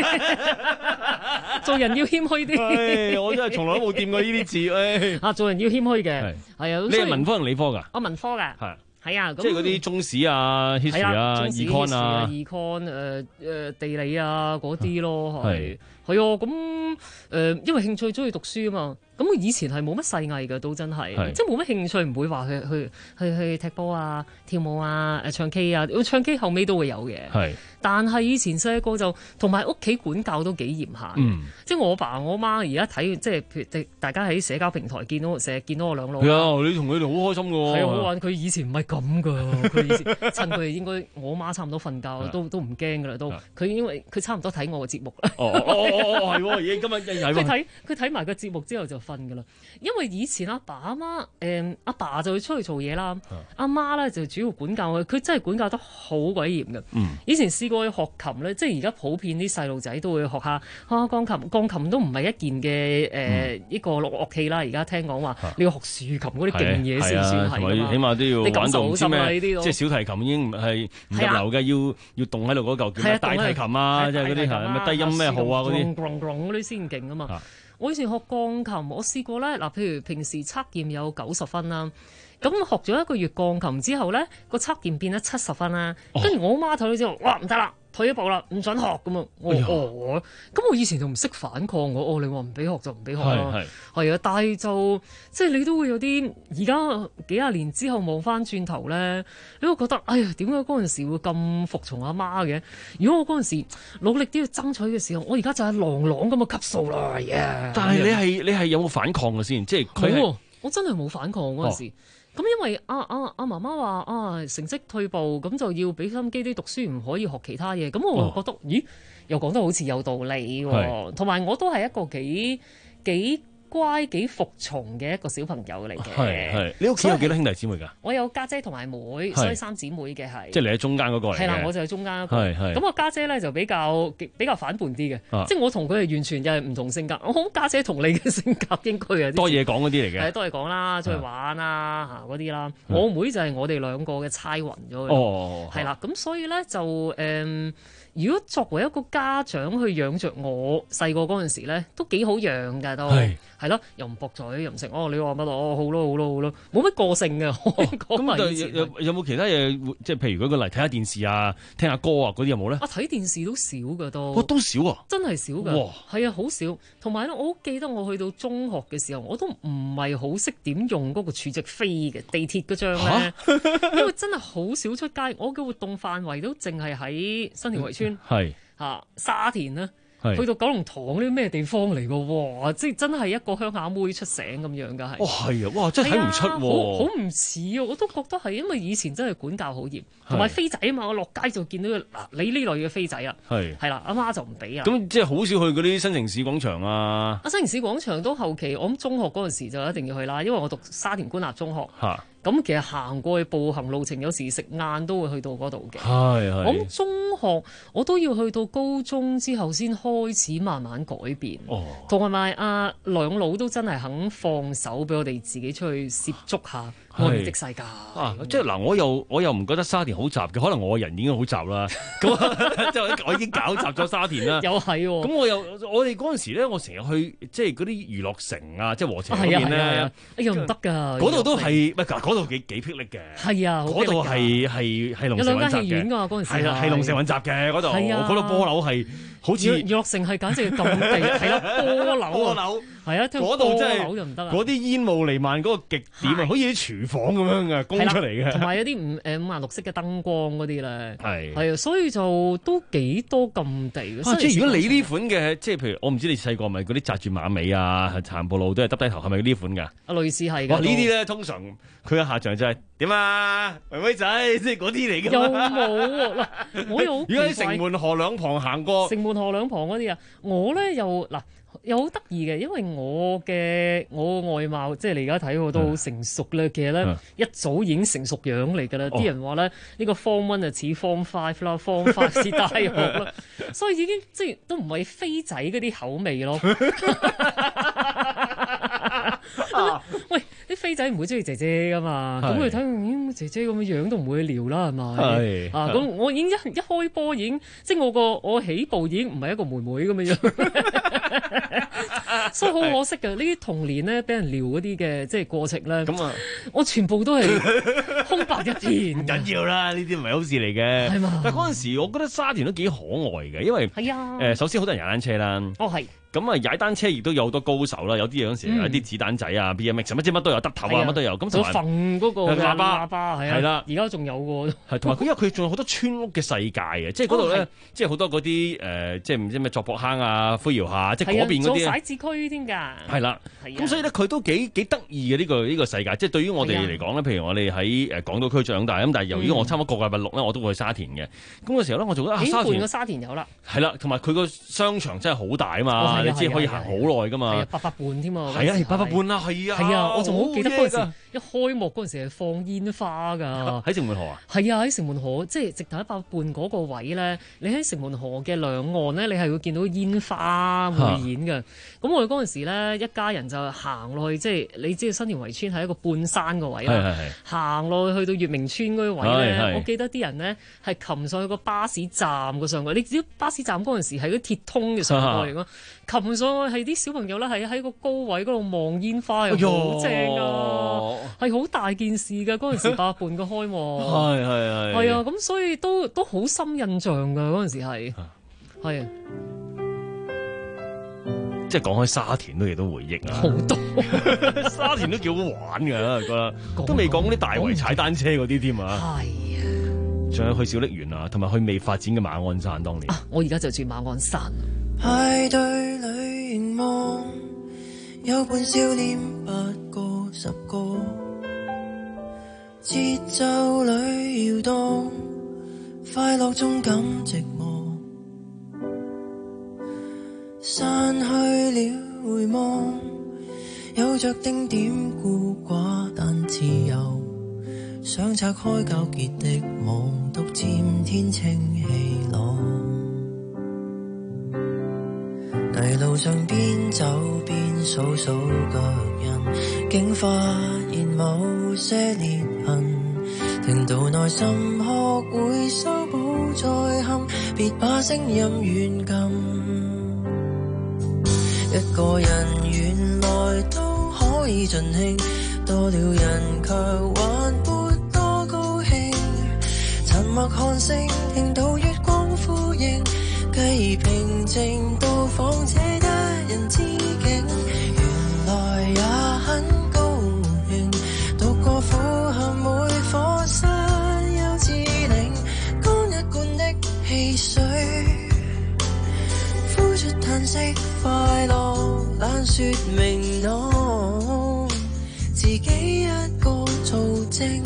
嘅。做人要謙虛啲。 我真係從來都冇掂過呢啲字。誒啊，做人要謙虛嘅。係啊。 你係文科定理科㗎？ 我文科㗎。係。係啊。 即係嗰啲中史啊、history 啊、econ 啊、 econ 誒誒地理啊嗰啲咯，係。係啊，咁誒、呃，因為興趣中意讀書啊嘛，咁我以前係冇乜細藝嘅，都真係，即係冇乜興趣，唔會話去去去去踢波啊、跳舞啊、誒唱 K 啊，唱 K 後尾都會有嘅。係，但係以前細個就同埋屋企管教都幾嚴下，嗯、即係我爸我媽而家睇，即係譬如大家喺社交平台見到，成日見到我兩老。係啊， 你同佢哋好開心㗎喎。 係啊，好玩。佢以前唔係咁㗎，佢以前趁佢哋應該我媽差唔多瞓覺，都都唔驚㗎啦，都佢因為佢差唔多睇我嘅節目啦。哦哦哦，係喎，咦，今日佢睇佢睇埋個節目之後就瞓噶啦，因為以前阿爸阿媽誒阿爸就會出去做嘢啦，阿媽咧就主要管教佢，佢真係管教得好鬼嚴嘅。嗯、以前試過去學琴咧，即係而家普遍啲細路仔都會學下學下鋼琴，鋼琴都唔係一件嘅誒一個樂器啦。而家聽講話你要學豎琴嗰啲勁嘢先算係， 起碼都要玩到唔知咩， 即係小提琴已經係唔入流嘅，要要動喺度嗰嚿叫咩大提琴啊，即係嗰啲係咩低音咩號啊嗰啲。嗰啲先勁啊嘛！啊我以前學鋼琴，我試過咧嗱，譬如平時測驗有九十分啦，咁學咗一個月鋼琴之後咧，個測驗變咗七十分啦，跟住、哦、我媽睇到之後，哇唔得啦，退一步啦，唔准學咁啊！我哦，咁我以前就唔識反抗我，哦你話唔俾學就唔俾學啦，係啊，但係就即係你都會有啲而家幾廿年之後望翻轉頭咧，你會覺得哎呀點解嗰陣時會咁服從阿媽嘅？如果我嗰陣時努力啲去爭取嘅時候，我而家就係朗朗咁嘅級數啦，係、yeah, 但係你係你係有冇反抗嘅先？即係佢我真係冇反抗嗰陣時。哦咁因為阿阿阿媽媽話啊成績退步，咁就要俾心機啲讀書，唔可以學其他嘢。咁我覺得，哦、咦，又講得好似有道理喎。同埋是我都係一個幾幾乖幾服從嘅一個小朋友嚟嘅。 係係，你屋企有幾多兄弟姊妹㗎？ 我有家姐同埋妹，妹，所以三姊妹嘅係。 即係你喺中間嗰個嚟嘅。 係啦，我就係中間一個。 係係。 咁我家姐咧就比較比較反叛啲嘅，啊、即係我同佢係完全又係唔同性格。我好家姐同你嘅性格應該係多嘢講嗰啲嚟嘅。係多嘢講啦，出去玩啊嚇嗰啲啦。我妹就係我哋兩個嘅猜暈咗嘅。哦。係啦，咁所以咧就誒。嗯如果作為一個家長去養着我細個嗰陣時咧，都幾好養㗎都係係咯，又唔駁嘴又唔食哦，你話乜哦，好咯好咯好咯，冇乜個性嘅。咁、哦、 有有冇其他嘢？即係譬如舉個例，睇下電視啊，聽下歌啊，嗰啲有冇咧？ 啊，睇電視都少㗎都。 哇，都少啊！ 真係少㗎。哇，係啊，好少。同埋咧，我好記得我去到中學嘅時候，我都唔係好識點用嗰個儲值飛嘅地鐵嗰張咧，啊、因為真係好少出街。我嘅活動範圍都淨係喺新田圍村。係嚇沙田啦，去到九龍塘呢啲咩地方嚟㗎？哇！即係真係一個鄉下妹出醒咁樣㗎，係。哦，係啊！哇，真係睇唔出喎，好唔似啊！我都覺得係，因為以前真係管教好嚴，同埋飛仔啊嘛，我落街就見到嗱，你呢類嘅飛仔啊，係係啦，阿媽就唔俾啊。 咁即係好少去嗰啲新城市廣場啊。 啊，新城市廣場都後期，我諗中學嗰陣時就一定要去啦，因為我讀沙田官立中學。嚇。咁其實行過去步行路程，有時食晏都會去到嗰度嘅。係係。我諗中學我都要去到高中之後先開始慢慢改變。哦。同埋阿兩老都真係肯放手俾我哋自己出去涉足下外面的世界。 啊，即係嗱，我又我又唔覺得沙田好雜嘅，可能我個人已經好雜啦。咁即係我已經搞雜咗沙田啦。 又係喎。咁我又我哋嗰陣時咧，我成日去即係嗰啲娛樂城啊，即係和斜嗰邊咧。 哎呀唔得㗎。 嗰度都係唔係嗰度幾幾霹靂嘅。係啊，嗰度係係係龍蛇混雜嘅。有兩間戲院㗎嗰陣時。係啦，係龍蛇混雜嘅嗰度。係啊。嗰度波樓係好似娛樂城係簡直係禁地，係啦，波樓。波樓。係啊，嗰度真係嗰啲煙霧瀰漫嗰個極點啊，好似啲廚房咁樣嘅供出嚟嘅， 同埋有啲五誒五顏六色嘅燈光嗰啲咧， 係係啊，所以就都幾多禁地嘅。 啊、即係如果你呢款嘅，即係譬如我唔知你細個咪嗰啲紮住馬尾啊，行步路都係耷低頭，係咪呢款㗎？ 啊，類似係嘅。 哇！呢啲咧通常佢嘅下場就係、是、點啊，妹妹仔，即係嗰啲嚟嘅。 又冇嗱，我又好奇怪。 如果喺城門河兩旁行過， 城門河兩旁嗰啲啊，我咧又嗱。又好得意嘅，因為我嘅我外貌即係你而家睇我都好成熟咧。其實咧一早已經成熟樣嚟㗎啦。啲、哦、人話咧呢、呢個 Form One 就似 Form Five 啦，Form Five 似大學啦，所以已經即係都唔係飛仔嗰啲口味咯。啊、喂，啲飛仔唔會中意姐姐㗎嘛？咁佢睇咦姐姐咁嘅樣都唔會撩啦，係咪？係啊，咁我已經一一開波已經即係我個我起步已經唔係一個妹妹咁嘅樣。所以好可惜嘅，呢啲童年咧俾人撩嗰啲嘅即係過程咧，咁啊，我全部都係空白一片。唔緊要啦，呢啲唔係好事嚟嘅。係嘛？但係嗰陣時，我覺得沙田都幾可愛嘅，因為係啊。誒，首先好多人踩單車啦。哦，係。咁啊，踩單車亦都有好多高手啦，有啲有陣時有啲子彈仔啊 ，B M X 乜之乜都有，得頭啊乜都有。咁同埋揈嗰個喇叭， 喇叭係啦，而家仲有喎。係同埋佢因為佢仲有好多村屋嘅世界嘅，即係嗰度咧，即係好多嗰啲誒，即係唔知咩作博坑啊、灰窯下，即係嗰邊嗰啲。做徙置區添㗎。係啦，咁所以咧佢都幾幾得意嘅呢個呢個世界，即係對於我哋嚟講咧，譬如我哋喺誒港島區長大咁，但係由於我差唔多個禮拜六咧，我都會去沙田嘅。咁嘅時候咧，我就覺得啊，沙田個沙田有啦。 係啦，同埋佢個商場真係好大啊嘛，你知可以行好耐噶嘛， 係啊，八佰伴添啊， 係啊，八佰伴啊，係啊， 係啊，我仲好記得嗰陣時一開幕嗰陣時係放煙花㗎， 喺城門河啊， 係啊，喺城門河，即係直頭喺八佰伴嗰個位咧，你喺城門河嘅兩岸咧，你係會見到煙花匯演嘅。咁我哋嗰陣時咧，一家人就行落去，即係你知道新田圍村係一個半山個位啦，行落去去到月明村嗰個位咧，我記得啲人咧係擒上去個巴士站個上去，你知巴士站嗰陣時係嗰鐵通嘅上去嚟咯，擒上去係啲小朋友咧係喺個高位嗰度望煙花，又好正啊，係好大件事㗎。嗰陣時八佰伴嘅開幕， 係係係， 係啊，咁所以都都好深印象㗎。嗰陣時係係啊。 即係講開沙田都亦都回憶啊， 好多沙田都幾好玩㗎，覺得都未講啲大圍踩單車嗰啲添啊，係啊，仲有去小瀝源啊，同埋去未發展嘅馬鞍山當年。 啊，我而家就住馬鞍山。 派對裏凝望，有半笑臉八個十個，節奏裏搖動，快樂中感寂寞。散去了回望，有着丁點孤寡但自由，想拆開糾結的網，獨佔天清氣朗。泥路上邊走邊數數腳印，竟發現某些裂痕，聽到內心學會修補再憾，別把聲音軟禁。一個人原來都可以盡興，多了人卻還沒多高興。沉默看星，聽到月光呼應，繼而平靜到訪這一人之境。原來也很高興，獨個俯瞰每顆山丘之嶺，乾一罐的汽水，呼出嘆息。快樂懶說明朗，自己一個做證。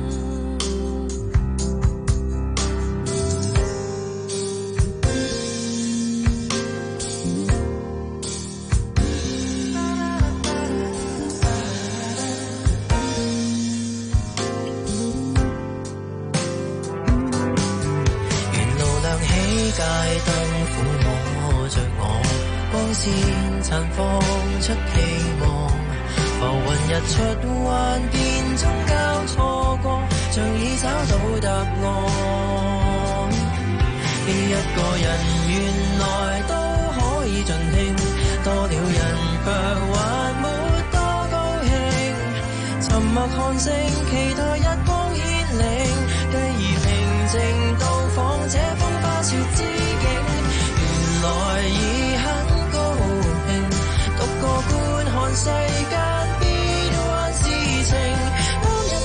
沿路亮起街燈，撫摸着我。光線綻放出希望，浮雲日出幻變中交錯過，像已找到答案。一個人原來都可以盡興，多了人卻還沒多高興。沉默看星，期待日光顯領，繼而平靜到訪這風花雪之境。原來已很獨個觀看世間變幻事情，當一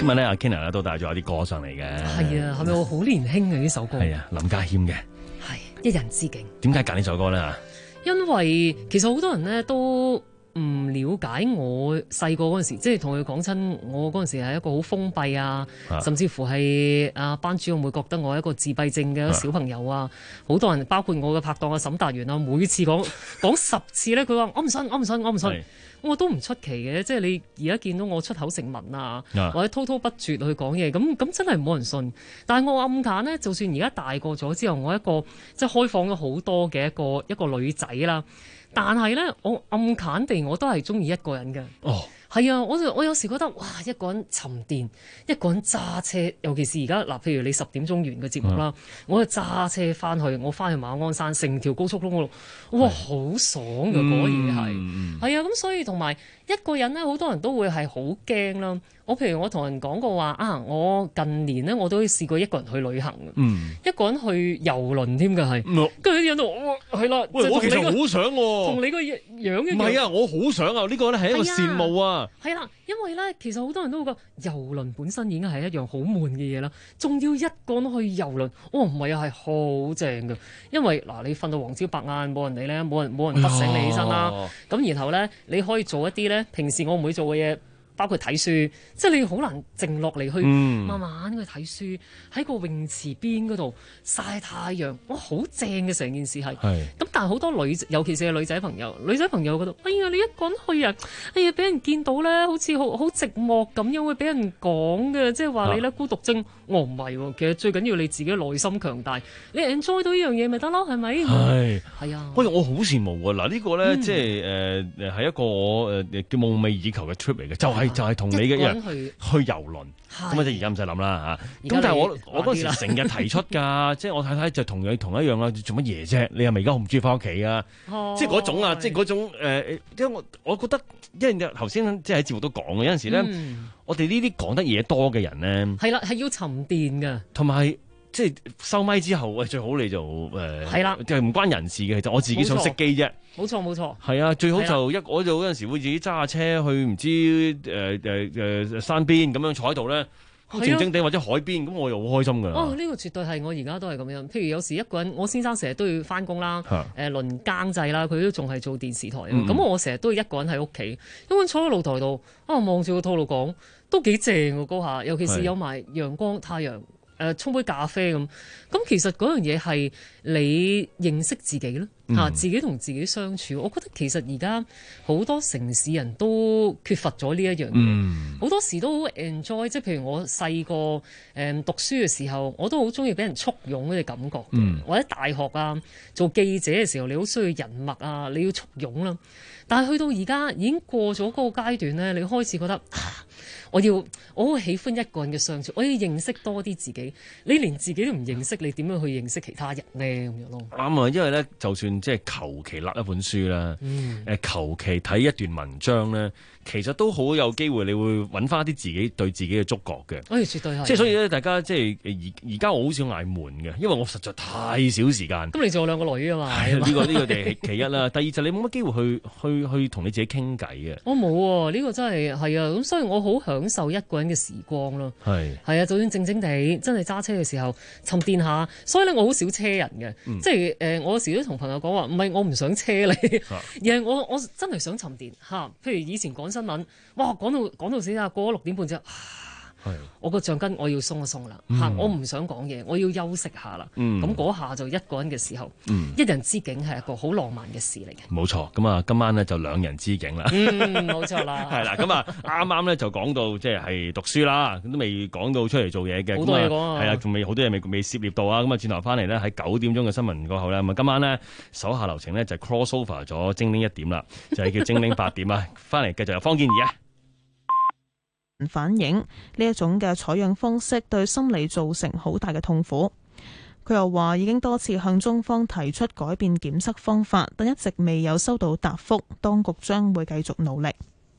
今日咧阿 Kenna 咧都帶咗有啲歌上嚟嘅。 係啊，係咪我好年輕嘅呢首歌？ 係啊，林家謙嘅。 係一人之境。 點解揀呢首歌咧？ 因為其實好多人咧都唔了解我細個嗰陣時，即係同佢講親，我嗰陣時係一個好封閉啊，啊甚至乎係啊班主任會覺得我係一個自閉症嘅小朋友啊。好多人包括我嘅拍檔啊沈達元啊，每次講講十次咧，佢話我唔信，我唔信，我唔信。我都唔出奇嘅，即係你而家見到我出口成文啊，啊或者滔滔不絕去講嘢，咁咁真係冇人信。但係我暗揀呢，就算而家大個咗之後，我一個即係開放咗好多嘅一個一個女仔啦，但係呢，我暗揀地我都係中意一個人嘅。哦。係啊，我就我有時覺得哇，一個人沉澱，一個人揸車，尤其是而家嗱，譬如你十點鐘完嘅節目啦，嗯、我就揸車翻去，我翻去馬鞍山成條高速公路，哇，好爽㗎嗰嘢係，係啊，咁所以同埋一個人咧，好多人都會係好驚啦。我譬如我同人講過話啊，我近年咧我都試過一個人去旅行，嗯、一個人去遊輪添㗎係，跟住啲人都哇係啦， 喂，我其實好想喎， 同你個樣一樣，唔係啊，我好想啊，呢、呢個咧係一個羨慕啊。 係啦，因為咧，其實好多人都會覺得遊輪本身已經係一樣好悶嘅嘢啦，仲要一個人去遊輪，哦唔係啊，係好正㗎。因為嗱，你瞓到黃朝白晏，冇人理咧，冇人冇人不醒你起身啦。咁、哎、然後咧，你可以做一啲咧平時我唔會做嘅嘢。包括睇書，即係你好難靜落嚟去慢慢去睇書，喺個泳池邊嗰度曬太陽，哇，好正嘅成件事係。咁但係好多女，尤其是係女仔朋友，女仔朋友嗰度，哎呀，你一個人去啊，哎呀，俾人見到咧，好似好好寂寞咁樣，會俾人講嘅，即係話你咧孤獨症。我唔係喎，其實最緊要你自己內心強大，你 enjoy 到呢樣嘢咪得咯，係咪？係係啊。喂， 我好羨慕喎！嗱，呢個咧即係誒誒係一個我誒叫夢寐以求嘅 trip 嚟嘅，就係。就係同你嘅人去去遊輪，咁啊！即係而家唔使諗啦嚇。咁但係我我嗰時成日提出㗎，即係我太太就同樣同一樣啦。做乜嘢啫？你係咪而家好唔中意翻屋企啊？即係嗰種啊，即係嗰種誒，因為我我覺得，因為頭先即係喺節目都講嘅，有陣時咧，我哋呢啲講得嘢多嘅人咧，係啦，係要沉澱㗎，同埋。即係收咪之後，喂，最好你就誒，係啦，就係唔關人事嘅，其實我自己想熄機啫。冇錯冇錯。係啊，最好就一我就嗰陣時會自己揸下車去唔知誒誒誒山邊咁樣坐喺度咧，靜靜地或者海邊，咁我又好開心㗎。哦，呢個絕對係我而家都係咁樣。譬如有時一個人，我先生成日都要翻工啦，誒輪更制啦，佢都仲係做電視台。咁我成日都要一個人喺屋企，因為坐喺露台度啊，望住個套路講都幾正喎嗰下，尤其是有埋陽光太陽。誒沖杯咖啡咁，咁其實嗰樣嘢係你認識自己咯嚇，嗯、自己同自己相處。我覺得其實而家好多城市人都缺乏咗呢一樣嘢，好、嗯、多時都好 enjoy。即係譬如我細個誒讀書嘅時候，我都好中意俾人簇擁嗰啲感覺。嗯、或者大學啊，做記者嘅時候，你好需要人脈啊，你要簇擁啦。但係去到而家已經過咗嗰個階段咧，你開始覺得。啊我要我好喜歡一個人嘅相處，我要認識多啲自己。你連自己都唔認識，你點樣去認識其他人呢？咁樣咯。啱啊，因為咧，就算即係求其揦一本書啦，誒求其睇一段文章咧，其實都好有機會，你會揾翻啲自己對自己嘅觸覺嘅。誒、哎，絕對係。即係所以咧，大家即係而而家我好少捱悶嘅，因為我實在太少時間。咁你仲有兩個女啊嘛？係呢、呢個呢、呢個係其一啦。第二就你冇乜機會去去去同你自己傾偈嘅。我冇喎，呢、呢個真係係啊。咁所以我好享受一個人嘅時光咯。係係啊，就算靜靜地真係揸車嘅時候沉澱下。所以咧，我好少車人嘅，嗯、即係誒、呃，我有時都同朋友講話，唔係我唔想車你，啊、而係我我真係想沉澱嚇。譬如以前講新聞，哇，講到講到死啊，過咗六點半之後。我個橡筋我要鬆一鬆啦，嚇、嗯！我唔想講嘢，我要休息下啦。咁嗰、嗯、下就一個人嘅時候，嗯、一人之境係一個好浪漫嘅事嚟嘅。冇錯，咁啊，今晚咧就兩人之境啦。嗯，冇錯啦。係啦，咁啊，啱啱咧就講到即係係讀書啦，都未講到出嚟做嘢嘅。好多嘢講啊。係啊，仲未好多嘢未未涉獵到啊。咁啊，轉頭翻嚟咧喺九點鐘嘅新聞過後咧，咁啊，今晚咧手下留情咧就 cross over 咗精靈一點啦，就係叫精靈八點啊。翻嚟繼續由方健儀啊。反映呢一種嘅採樣方式對心理造成好大嘅痛苦。佢又話已經多次向中方提出改變檢測方法，但一直未有收到答覆，當局將會繼續努力。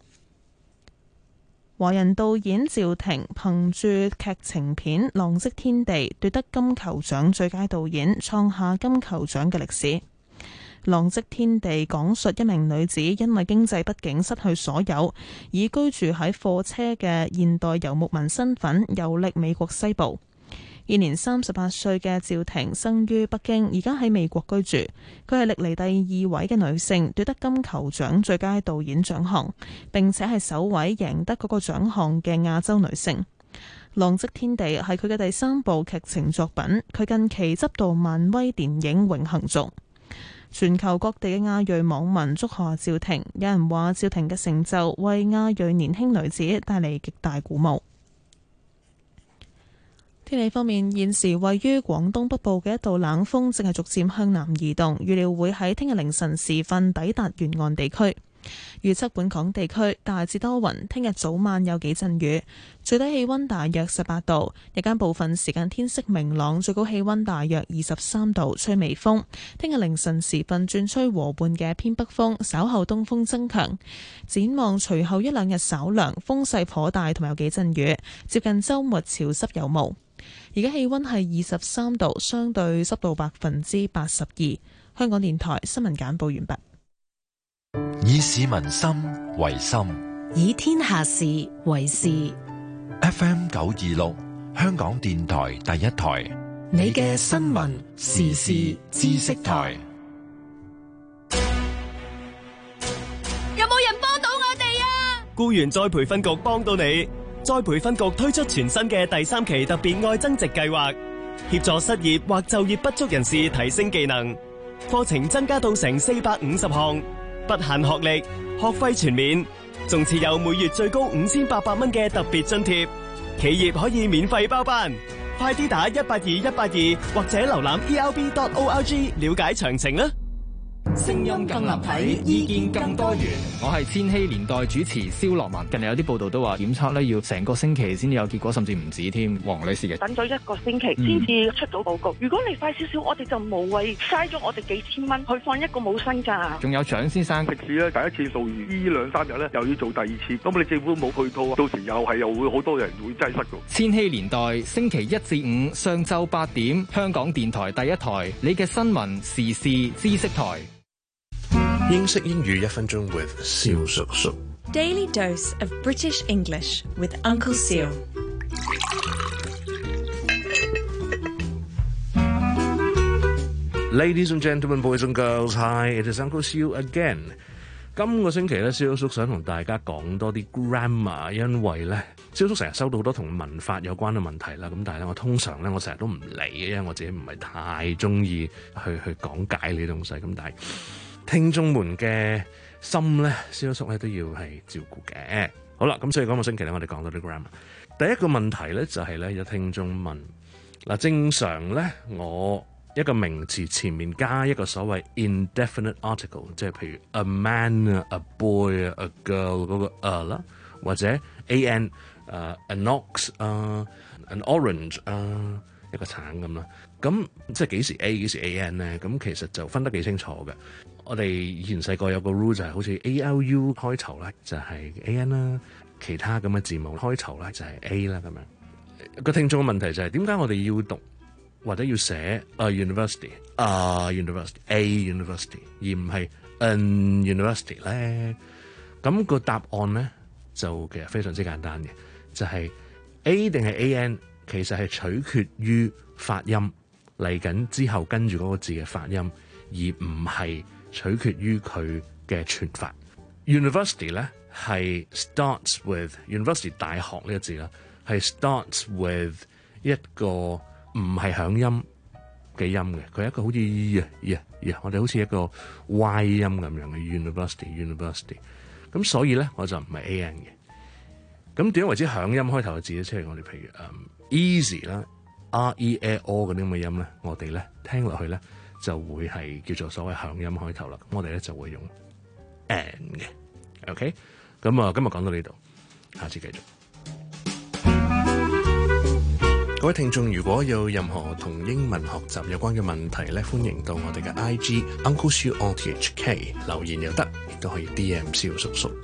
華人導演趙婷憑住劇情片《浪跡天地》奪得金球獎最佳導演，創下金球獎嘅歷史。 浪跡天地講述一名女子因為經濟不景失去所有，以居住喺貨車嘅現代游牧民身份遊歷美國西部。現年三十八歲嘅趙婷生於北京，而家喺美國居住。佢係歷嚟第二位嘅女性奪得金球獎最佳導演獎項，並且係首位贏得嗰個獎項嘅亞洲女性。浪跡天地係佢嘅第三部劇情作品，佢近期執導漫威電影永恆族。全球各地嘅亞裔網民祝賀趙婷，有人話趙婷嘅成就為亞裔年輕女子帶嚟極大鼓舞。天氣方面，現時位於廣東北部嘅一道冷鋒正係逐漸向南移動，預料會喺聽日凌晨時分抵達沿岸地區。預測本港地區大致多雲，聽日早晚有幾陣雨，最低氣溫大約十八度，日間部分時間天色明朗，最高氣溫大約二十三度，吹微風。聽日凌晨時分轉吹和緩嘅偏北風，稍後東風增強。展望隨後一兩日稍涼，風勢頗大，同埋有幾陣雨，接近週末潮濕有霧。而家氣溫係二十三度，相對濕度百分之八十二。香港電台新聞簡報完畢。 以市民心為心， 以天下事為事。 F M 九二六，香港電台第一台， 你嘅新聞時事知識台。 有冇人幫到我哋啊？ 僱員再培訓局幫到你。再培訓局推出全新嘅第三期特別愛增值計劃，協助失業或就業不足人士提升技能。課程增加到成四百五十項，不限學歷，學費全免，仲設有每月最高五千八百蚊嘅特別津貼。企業可以免費包班，快啲打一八二一八二或者瀏覽 E L B dot org 了解詳情啦。 聲音更立體，意見更多元。我係千禧年代主持蕭樂文。近日有啲報道都話檢測咧要成個星期先至有結果，甚至唔止添。黃女士嘅等咗一個星期先至出到報告。嗯、如果你快少少，我哋就無謂嘥咗我哋幾千蚊去放一個冇薪假。 仲有蔣先生， 食肆咧第一次掃完，呢兩三日咧又要做第二次，咁你政府冇配套，到時又係又會好多人會擠塞㗎。 千禧年代星期一至五上晝八點，香港電台第一台，你嘅新聞時事知識台。 英式英語一分鐘 with 蕭叔叔。 Daily dose of British English with Uncle Seal. Ladies and gentlemen, boys and girls, hi, it is Uncle Seal again. 今個星期咧，蕭叔想同大家講多啲 grammar， 因為咧，蕭叔成日收到好多同文法有關嘅問題啦。咁但係咧，我通常咧，我成日都唔理嘅，因為我自己唔係太中意去去講解呢啲東西。咁但係聽眾們嘅心咧，蕭叔咧都要係照顧嘅。好啦，咁所以今個星期咧，我哋講到啲 grammar。第一個問題咧就係咧，有聽眾問嗱，正常咧我一個名詞前面加一個所謂 indefinite article， 即係譬如 a man 啊、a boy 啊、a girl 嗰個 a 啦，或者 an 誒 an ox 啊、an orange 啊，一個橙咁啦。咁即係幾時 a 幾時 an 咧？咁其實就分得幾清楚嘅。我哋以前細個有個 rule 就係好似 A L U 開頭咧就係 A N 啦，其他咁嘅字母開頭咧就係 A 啦咁樣。個聽眾嘅問題就係點解我哋要讀或者要寫 a university、a university、a university 而唔係 an university 咧？咁個答案咧就其實非常之簡單嘅，就係 A 定係 A N 其實係取決於發音嚟緊之後跟住嗰個字嘅發音，而唔係取決於佢嘅串法。University 咧係 starts with university 大學呢個字啦，係 starts with 一個唔係響音嘅音嘅，佢係一個好似呀呀呀，我哋好似一個 Y 音咁樣嘅 university university。咁所以咧我就唔係 A N 嘅。咁點樣為之響音開頭嘅字咧？即係我哋譬如、um, easy 啦 ，R E A O 嗰啲咁嘅音咧，我哋咧聽落去咧就會係叫做所謂響音開頭啦。咁我哋咧就會用 N 嘅。OK， 咁啊今日講到呢度，下次繼續。各位聽眾，如果有任何同英文學習有關嘅問題咧，歡迎到我哋嘅 I G Uncle Siu R T H K 留言又得，亦都可以 D M 蕭叔叔。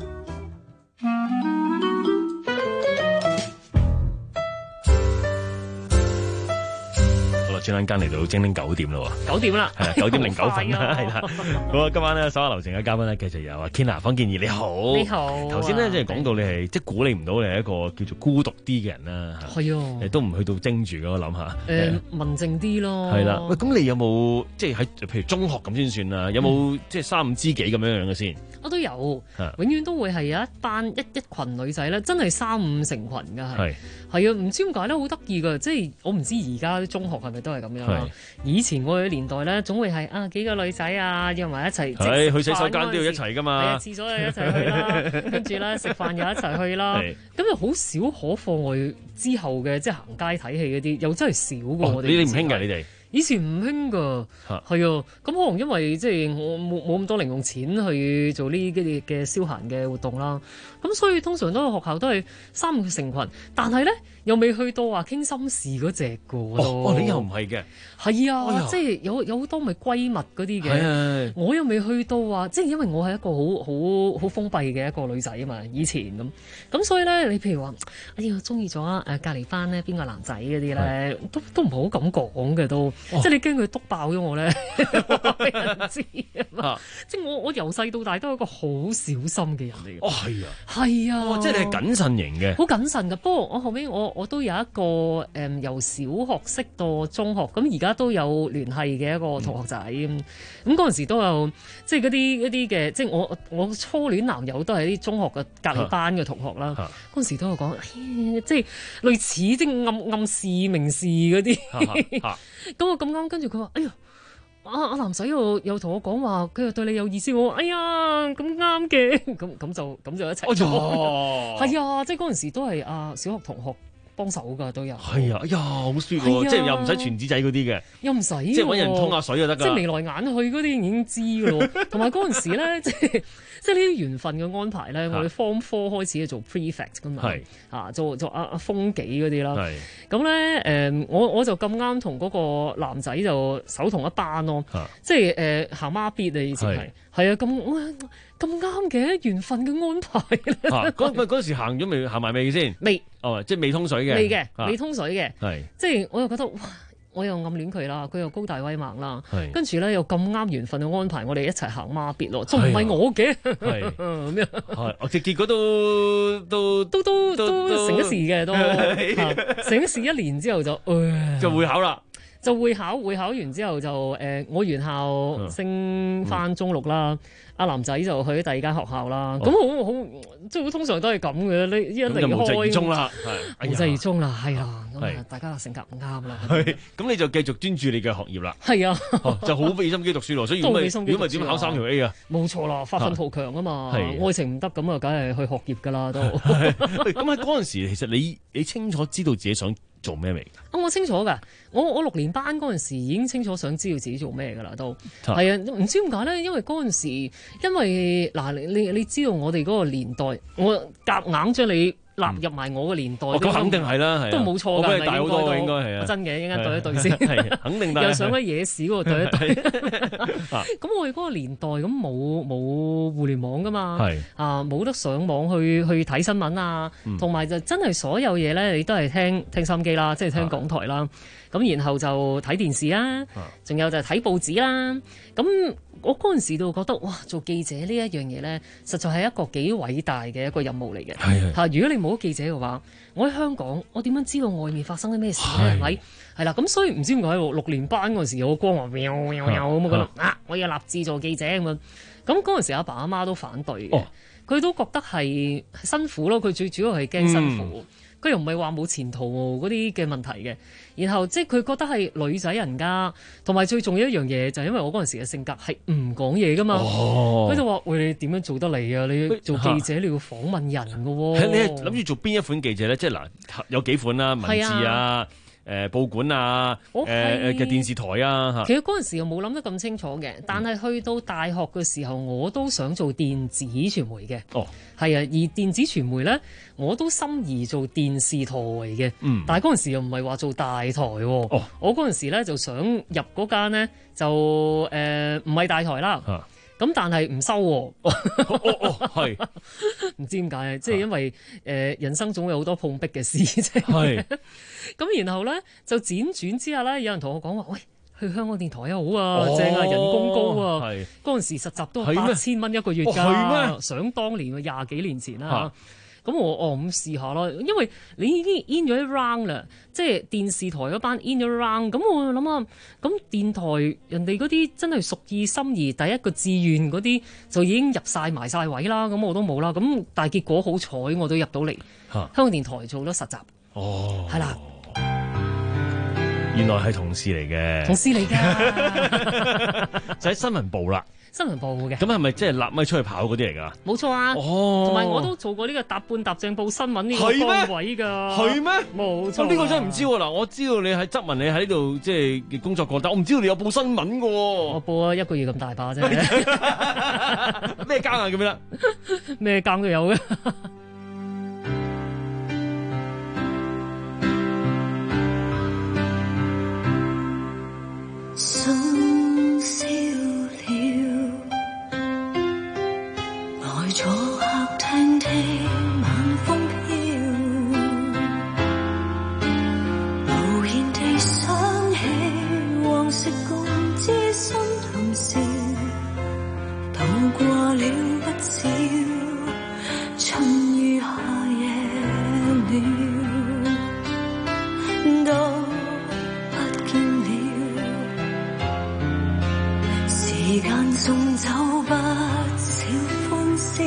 轉眼間嚟到精靈九點咯喎， 九點啦， 係啊，九點零九分啦，係啦。好啊，今晚咧手下留情嘅嘉賓咧，繼續有阿 Kenna 方健儀，你好， 你好。 頭先咧即係講到你係即係鼓勵唔到你係一個叫做孤獨啲嘅人啦， 係啊， 誒都唔去到精住嘅，我諗下。 誒文靜啲咯。 係啦，喂，咁你有冇即係喺譬如中學咁先算啦？有冇即係三五知己咁樣樣嘅先？ 我都有，永遠都會係有一班一一群女仔咧，真係三五成群㗎，係係啊，唔知點解咧，好得意㗎，即係我唔知而家啲中學係咪都係咁樣啦。以前我嘅年代咧，總會係啊幾個女仔啊約埋一齊， 係去洗手間都要一齊㗎嘛， 係啊，廁所又一齊去啦，跟住咧食飯又一齊去啦，咁又好少可課外之後嘅即係行街睇戲嗰啲，又真係少㗎。我哋你哋唔興㗎，你哋？ 以前唔興噶，係啊，咁可能因為即係我冇冇咁多零用錢去做呢啲嘅消閒嘅活動啦，咁所以通常都係學校都係三五成群，但係咧又未去到話傾心事嗰隻噶。 哦，你又唔係嘅， 係啊，哎、即係有有好多咪閨蜜嗰啲嘅，我又未去到話，即係因為我係一個好好好封閉嘅一個女仔啊嘛，以前咁，咁所以咧你譬如話，哎呀中意咗誒隔離班咧邊個男仔嗰啲咧，都都唔係好咁講嘅都。哦、即係你驚佢篤爆咗我咧，俾人知啊！即係我我由細到大都係一個好小心嘅人嚟嘅。 哦，係啊， 係啊， 哦、即係你係謹慎型嘅， 好謹慎㗎。不過我後尾我我都有一個誒、嗯、由小學識到中學，咁而家都有聯繫嘅一個同學仔咁。咁嗰陣時都有即係嗰啲一啲嘅，即係我我初戀男友都係啲中學嘅隔離班嘅同學啦。嗰陣時都有講，即係類似即係暗暗示明示嗰啲。咁我咁啱跟住佢話，哎呀，阿阿男仔又又同我講話，佢又對你有意思喎。哎呀，咁啱嘅，咁咁就咁就一齊咗。係啊，即係嗰陣時都係啊小學同學幫手㗎都有。係啊，哎呀，好舒服喎，即係又唔使傳紙仔嗰啲嘅，又唔使，即係揾人沖下水就得㗎。即係眉來眼去嗰啲已經知㗎咯。同埋嗰陣時咧，即係。即係呢啲緣分嘅安排咧，我哋 Form Four 開始做 prefect 㗎嘛，啊做做阿阿風紀嗰啲啦，咁咧誒我我就咁啱同嗰個男仔就手同一班咯，即係誒行孖咇啊以前係係啊咁咁啱嘅緣分嘅安排咧。 嗰嗰嗰時行咗未行埋未先？未哦，即係未通水嘅， 未嘅未通水嘅， 係即係我又覺得哇！我又暗戀佢啦，佢又高大威猛啦，跟住咧又咁啱緣分嘅安排，我哋一齊行孖咇咯，仲唔係我嘅咁樣， 係，即結果都都都都都成一時嘅都，成一時一年之後就就會考啦。 就會考會考完之後就誒、呃，我原校升翻中六啦，阿、嗯、男仔就去咗第二間學校啦。咁好好即係通常都係咁嘅，你一離開無疾而終啦，係無疾而終啦，係啦。咁啊，大家性格唔啱啦。 係咁，你就繼續專注你嘅學業啦。 係啊， 就好俾心機讀書咯。所以如果咪如果咪點考三條 A 啊？ 冇錯啦，發奮圖強啊嘛。愛情唔得咁啊，梗係去學業噶啦都。 咁喺嗰陣時，其實你你清楚知道自己想做咩未？ 啊，我清楚㗎，我我六年班嗰陣時已經清楚想知道自己做咩㗎啦，都係啊，唔知點解咧？因為嗰陣時，因為嗱，你你你知道我哋嗰個年代，我夾硬將你納入埋我個年代， 咁肯定係啦， 都冇錯㗎， 我比你大好多嘅應該係啊， 真嘅，一陣間對一對先， 係肯定大， 又上咗野史嗰度對一對。咁我哋嗰個年代咁冇冇互聯網㗎嘛，啊冇得上網去去睇新聞啊，同埋就真係所有嘢咧，你都係聽聽收音機啦，即係聽港台啦，咁然後就睇電視啦，仲有就係睇報紙啦，咁。我嗰陣時都覺得哇，做記者呢一樣嘢咧，實在係一個幾偉大嘅一個任務嚟嘅。係係，如果你冇記者嘅話，我喺香港，我點樣知道外面發生啲咩事咧？係咪？係啦，咁所以唔知點解六年班嗰陣時有個光環，喵喵喵咁覺得啊，我要立志做記者咁樣。咁嗰陣時阿爸阿媽都反對嘅，佢、哦、都覺得係辛苦咯。佢最主要係驚辛苦。嗯佢又唔係話冇前途嗰啲嘅問題嘅，然後即係佢覺得係女仔人家，同埋最重要一樣嘢就係因為我嗰陣時嘅性格係唔講嘢噶嘛，佢、哦、就話：喂，你點樣做得嚟啊？你做記者你要訪問人㗎喎。你係諗住做邊一款記者咧？即係嗱，有幾款啦，文字啊。誒、呃、報館啊，誒誒嘅電視台啊嚇。其實嗰陣時又冇諗得咁清楚嘅，但係去到大學嘅時候，我都想做電子傳媒嘅。哦，係啊，而電子傳媒咧，我都心儀做電視台嘅。嗯，但係嗰陣時又唔係話做大台喎。哦，我嗰陣時咧就想入嗰間咧就誒唔係大台啦。啊咁但係唔收喎。 哦哦，係唔知點解，即係因為誒、呃、人生總會有好多碰壁嘅事啫。 係咁然後咧就輾轉之下咧，有人同我講話，喂，去香港電台好啊， 哦、 正啊，人工高啊。 係嗰陣時實習都八千蚊一個月㗎。 係咩？ 想當年廿幾年前啦。咁我哦咁試下咯，因為你已經 in 咗一 round 啦，即係電視台嗰班 in 咗 round，咁我諗下，咁電台人哋嗰啲真係屬意心儀第一個志願嗰啲就已經入晒埋晒位啦，咁我都冇啦，咁但係結果好彩我都入到嚟香港電台做咗實習。 哦， 係啦， 原來係同事嚟嘅， 同事嚟㗎， 就喺新聞部啦。 新聞部嘅， 咁係咪即係立咪出去跑嗰啲嚟㗎？ 冇錯啊！ 哦， 同埋我都做過呢個搭半搭正報新聞呢個崗位㗎。係咩？ 冇錯、啊。 呢、呢個真係唔知喎。嗱，我知道你喺質問你喺呢度即係工作過，但我唔知道你有報新聞㗎喎。 我報咗一個月咁大把啫。 咩更啊？咁樣？ 咩更都有嘅。 坐客廳聽晚風飄，無言地想起往昔共知心同笑，渡過了不少春雨夏夜了，都不見了，時間送走不少笑，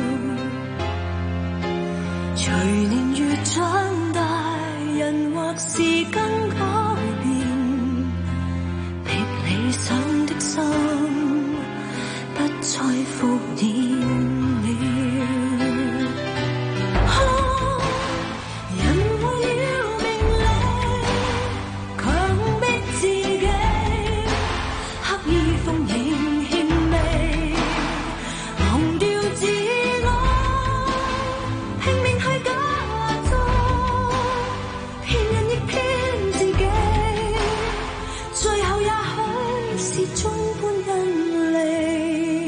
隨年月長大，人或是更改變，迫理想的心不再復燃了。啊，人為了名利，強迫自己，刻意奉迎獻媚。自我拼命去假裝，騙人亦騙自己，最後也許是眾般人離。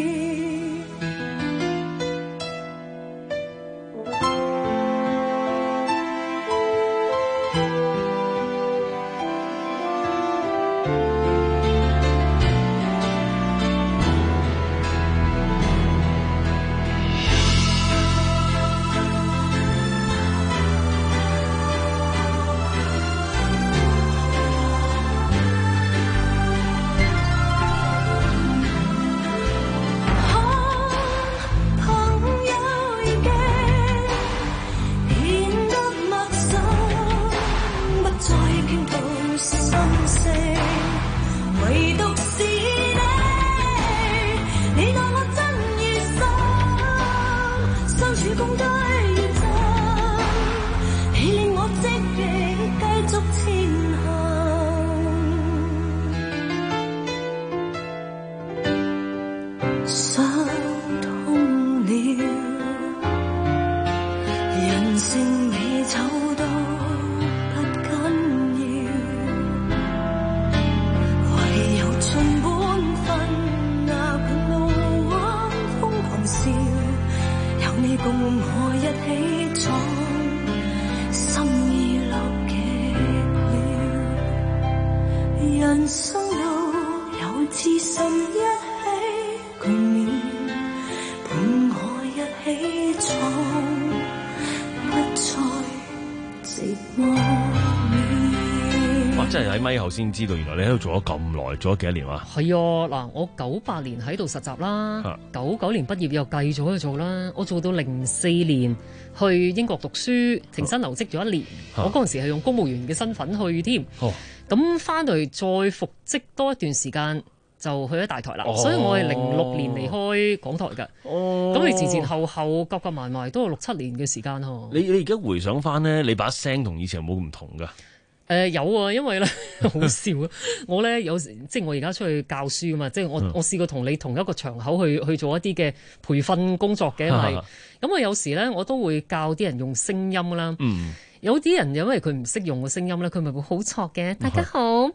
真係喺咪後先知道，原來你喺度做咗咁耐，做咗幾多年啊？ 係啊，嗱，我九八年喺度實習啦，九九年畢業又繼續去做啦。我做到零四年去英國讀書，停薪留職咗一年。啊、我嗰陣時係用公務員嘅身份去添。咁翻到嚟再復職多一段時間，就去咗大台啦。哦、所以我係零六年離開港台㗎。哦，咁你前前後後夾夾埋埋都有六七年嘅時間呵。 你你而家回想翻咧，你把聲同以前有冇唔同㗎？ 誒、呃、有啊，因為咧好笑啊！我咧有時即係我而家出去教書啊嘛，即係我、嗯、我試過同你同一個場口去去做一啲嘅培訓工作嘅，因為咁我有時咧我都會教啲人用聲音啦。嗯，有啲人因為佢唔識用個聲音咧，佢咪會好錯嘅。大家好，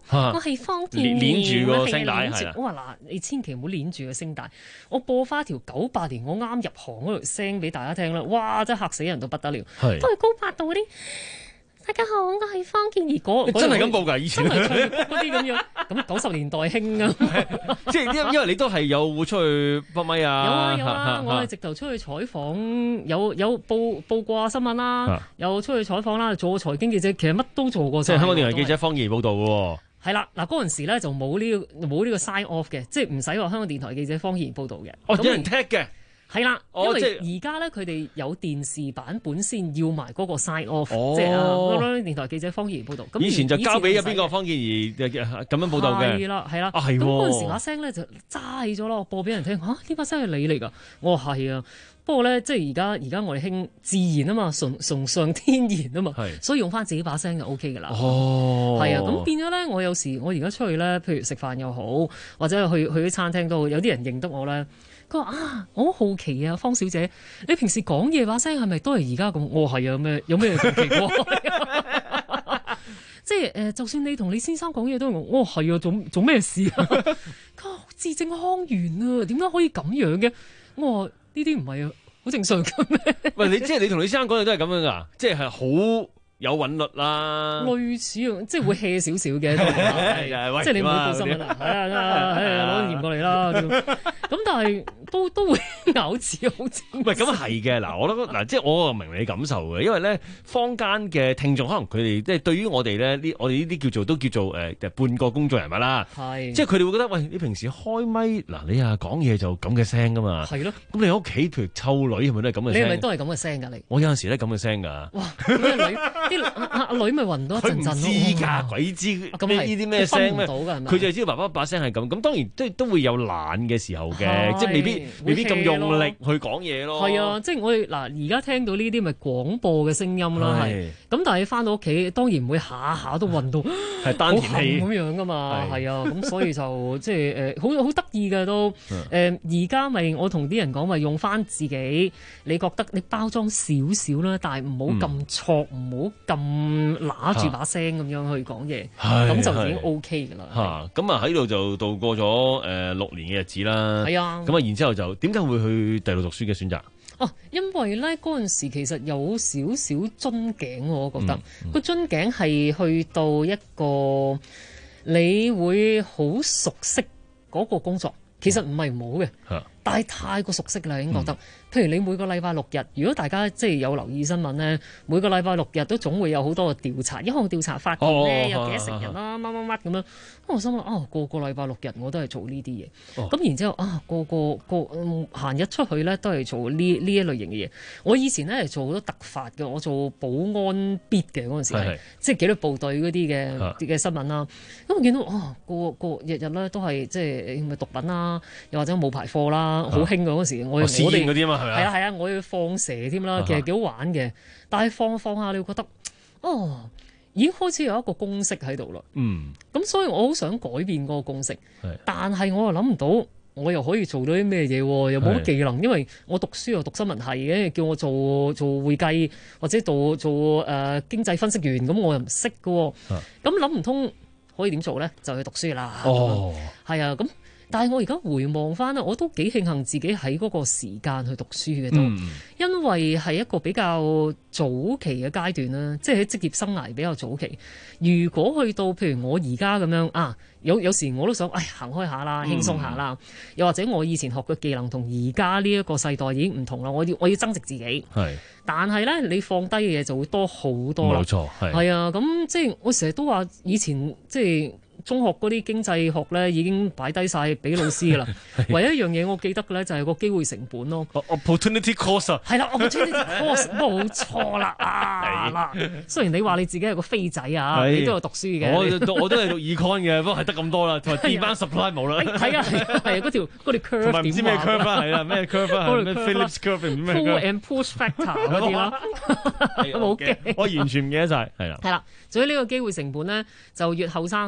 我係方健儀， 攣住個聲帶我係係啦我話嗱，你千祈唔好攣住個聲帶。我播翻條九八年我啱入行嗰條聲俾大家聽啦，哇！真係嚇死人到不得了， 係都係高八度嗰啲。大家好，我係方健儀。嗰真係咁報㗎，以前真係唱嗰啲咁樣。咁九十年代興啊， 即係因因為你都係有會出去筆咪啊， 有啊有啊，我係直頭出去採訪，有有報報過新聞啦，有出去採訪啦，做過財經記者，其實乜都做過。 即係香港電台記者方健儀報導嘅喎。 係啦，嗱嗰陣時咧就冇呢個冇呢個 sign off 嘅，即係唔使話香港電台記者方健儀報導嘅。 哦，有人踢嘅。 係啦，因哦為而家咧佢哋有電視版本先要埋嗰個 sign off， 哦即係啊電台記者方健儀報導。咁以前就交俾入邊個方健儀咁樣報導嘅。 係啦係啦， 啊係喎。 咁嗰陣時把聲咧就揸起咗咯，播俾人聽嚇，呢把聲係你嚟㗎。我話係啊，不過咧即係而家而家我哋興自然啊嘛，崇崇尚天然啊嘛，所以用翻自己把聲就 O K 㗎啦。 哦， 係啊，咁變咗咧，我有時我而家出去咧，譬如食飯又好，或者去去啲餐廳都好，有啲人認得我咧。佢話啊，我好好奇啊，方小姐，你平時講嘢把聲係咪都係而家咁？我係啊，咩有咩咁奇怪？即係誒，就算你同你先生講嘢都係我，我係啊，做做咩事啊？佢話字正腔圓啊，點解可以咁樣嘅？我話呢啲唔係啊，好正常嘅咩？ 喂，你即係你同你先生講嘢都係咁樣㗎，即係好。有韻律啦， 類似即係會 hea 少少嘅，即係你唔會報新聞啊，係啊，係啊，攞鹽過嚟啦。咁但係都都會咬字好正。 唔係咁係嘅，嗱，我覺得嗱，即係我明你感受嘅，因為咧坊間嘅聽眾可能佢哋即係對於我哋咧呢，我哋呢啲叫做都叫做誒、呃、半個公眾人物啦， 係， 即係佢哋會覺得喂，你平時開咪嗱你啊講嘢就咁嘅聲㗎嘛，係咯， 咁你屋企譬如湊女係咪都係咁嘅聲？ 你係咪都係咁嘅聲㗎？你我有陣時咧咁嘅聲㗎。哇， 咩女？啲阿阿女咪暈到一陣陣咯， 知㗎，鬼知呢啲咩聲咩？佢就知道爸爸把聲係咁，咁當然都都會有懶嘅時候嘅，即係未必未必咁用力去講嘢咯。 係啊，即係我哋嗱而家聽到呢啲咪廣播嘅聲音啦，係。咁但係翻到屋企當然唔會下下都暈到係丹田氣咁樣噶嘛，係啊，咁所以就即係誒好好得意嘅都誒而家咪我同啲人講咪用翻自己，你覺得你包裝少少啦，但係唔好咁錯，唔好咁。拿住把聲咁樣去講嘢，咁就已經 O K 噶啦。 嚇，咁啊喺度就度過咗誒六年嘅日子啦。 係啊， 咁啊然之後就點解會去第六讀書嘅選擇？ 哦，因為咧嗰陣時其實有少少樽頸，我覺得個樽頸係去到一個你會好熟悉嗰個工作，其實唔係唔好嘅，但係太過熟悉啦，已經覺得。譬如你每個禮拜六日，如果大家即係有留意新聞咧，每個禮拜六日都總會有好多嘅調查，一項調查發現咧有幾多成人啦，乜乜乜咁樣。咁我心諗啊，個個禮拜六日我都係做呢啲嘢。咁、哦、然之後啊，個個個閒日出去咧都係做呢呢一類型嘅嘢。我以前咧係做好多突發嘅，我做保安 beat 嘅嗰陣時係，即係紀律部隊嗰啲嘅嘅新聞啦。咁我見到啊，個個日日咧都係即係咪毒品啦，又或者冇排貨啦，好興嘅嗰陣時。我、哦、我哋嗰啲啊嘛。係啊係啊，我要放蛇添啦，其實幾好玩嘅。但係放放下，你會覺得哦，已經開始有一個公式喺度啦。嗯，咁所以我好想改變嗰個公式，但係我又諗唔到，我又可以做到啲咩嘢，又冇乜技能，因為我讀書又讀新聞系嘅，叫我做做會計或者做做誒、呃、經濟分析員，咁我又唔識嘅。咁諗唔通可以點做咧？就去讀書啦。哦，係啊，咁。但係我而家回望翻咧，我都幾慶幸自己喺嗰個時間去讀書嘅都，嗯、因為係一個比較早期嘅階段啦，即係喺職業生涯比較早期。如果去到譬如我而家咁樣啊，有有時我都想，唉，行開下啦，輕鬆下啦。嗯、又或者我以前學嘅技能同而家呢一個世代已經唔同啦，我要我要增值自己。係，但係咧，你放低嘅嘢就會多好多啦。冇錯，係。係啊，咁即係我成日都話以前即係。中學嗰啲經濟學咧已經擺低晒俾老師噶啦，唯一一樣嘢我記得嘅咧就係個機會成本咯。Opportunity cost 啊，係啦，opportunity cost 冇錯啦啊嗱。雖然你話你自己係個飛仔啊，你都有讀書嘅。我我都係讀 econ 嘅，不過係得咁多啦，同埋 demand supply 冇啦。係啊係啊係啊，嗰條嗰條 curve 同埋唔知咩 curve 啊，係啦咩 curve 啊，咩 Phillips curve 咩 pull and push factor 嗰啲啦，冇嘅，我完全唔記得晒。係啦。係啦，所以呢個機會成本咧，就越後生嘅時候。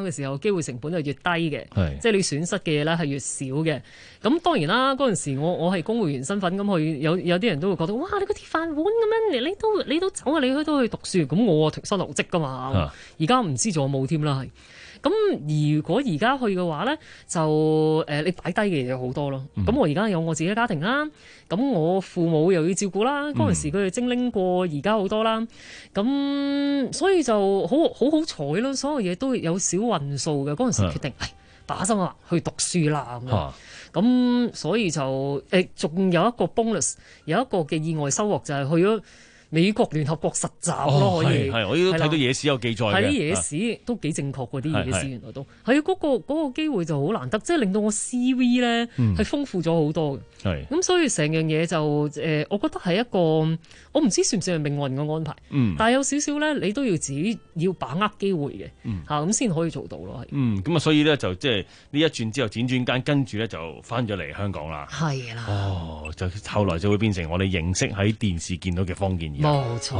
機會成本就越低嘅，即係你損失嘅嘢咧係越少嘅。咁當然啦，嗰陣時我我係公務員身份咁去，有有啲人都會覺得，哇！你個鐵飯碗咁樣，你都你都走啊，你去都去讀書，咁我停薪留職噶嘛。而家唔知仲有冇添啦，係。咁如果而家去嘅話咧，就誒、呃、你擺低嘅嘢有好多咯。咁、嗯、我而家有我自己嘅家庭啦，咁我父母又要照顧啦。嗰陣、嗯、時佢哋精靈過而家好多啦，咁所以就好好好彩咯。所有嘢都有少運數嘅。嗰陣時決定，誒打心啊去讀書啦咁樣。咁所以就誒仲有一個 bonus， 有一個嘅意外收穫就係去咗美國聯合國實習咯，可以係我都睇到野史有記載嘅， 係啲野史都幾正確嗰啲野史，原來都係嗰個嗰個機會就好難得，即係令到我 C V 咧係豐富咗好多嘅。係咁，所以成樣嘢就誒，我覺得係一個我唔知算唔算係命運嘅安排。嗯，但係有少少咧，你都要自己要把握機會嘅，嚇咁先可以做到咯。係嗯，咁啊，所以咧就即係呢一轉之後，輾轉間跟住咧就翻咗嚟香港啦。 係啦， 哦，就後來就會變成我哋認識喺電視見到嘅方健儀。 冇錯。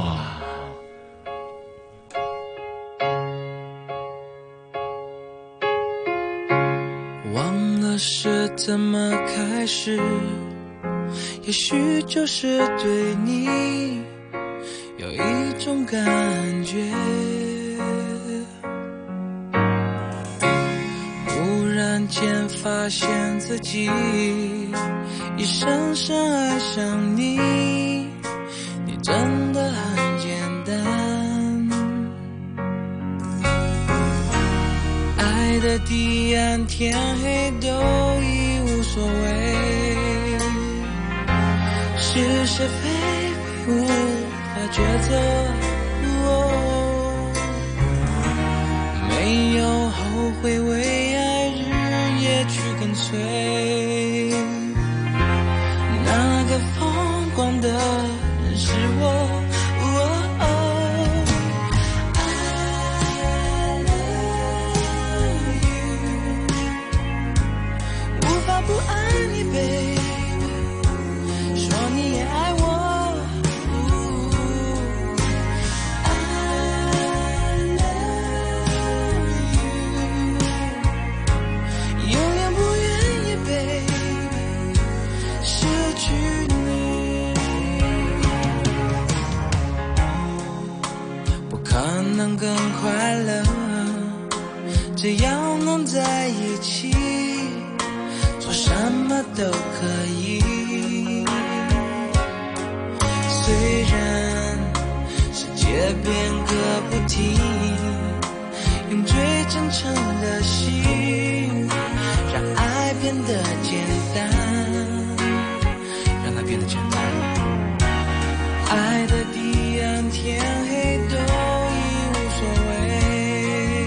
忘了是怎麼開始，也許就是對你有一種感覺，忽然間發現自己已深深愛上你，你真的很簡單，愛的地暗天黑都已無所謂，是是非非無法抉擇，哦，沒有後悔為愛日夜去跟隨，那個瘋狂的人是我。不愛你 baby， 說你也愛我，哦，I love you， 永遠不願意 baby 失去你，不可能更快樂，只要能在一起，什麼都可以，雖然世界變個不停，用最真誠的心，讓愛變得簡單，讓它變得簡單，愛的地暗天黑都已無所謂，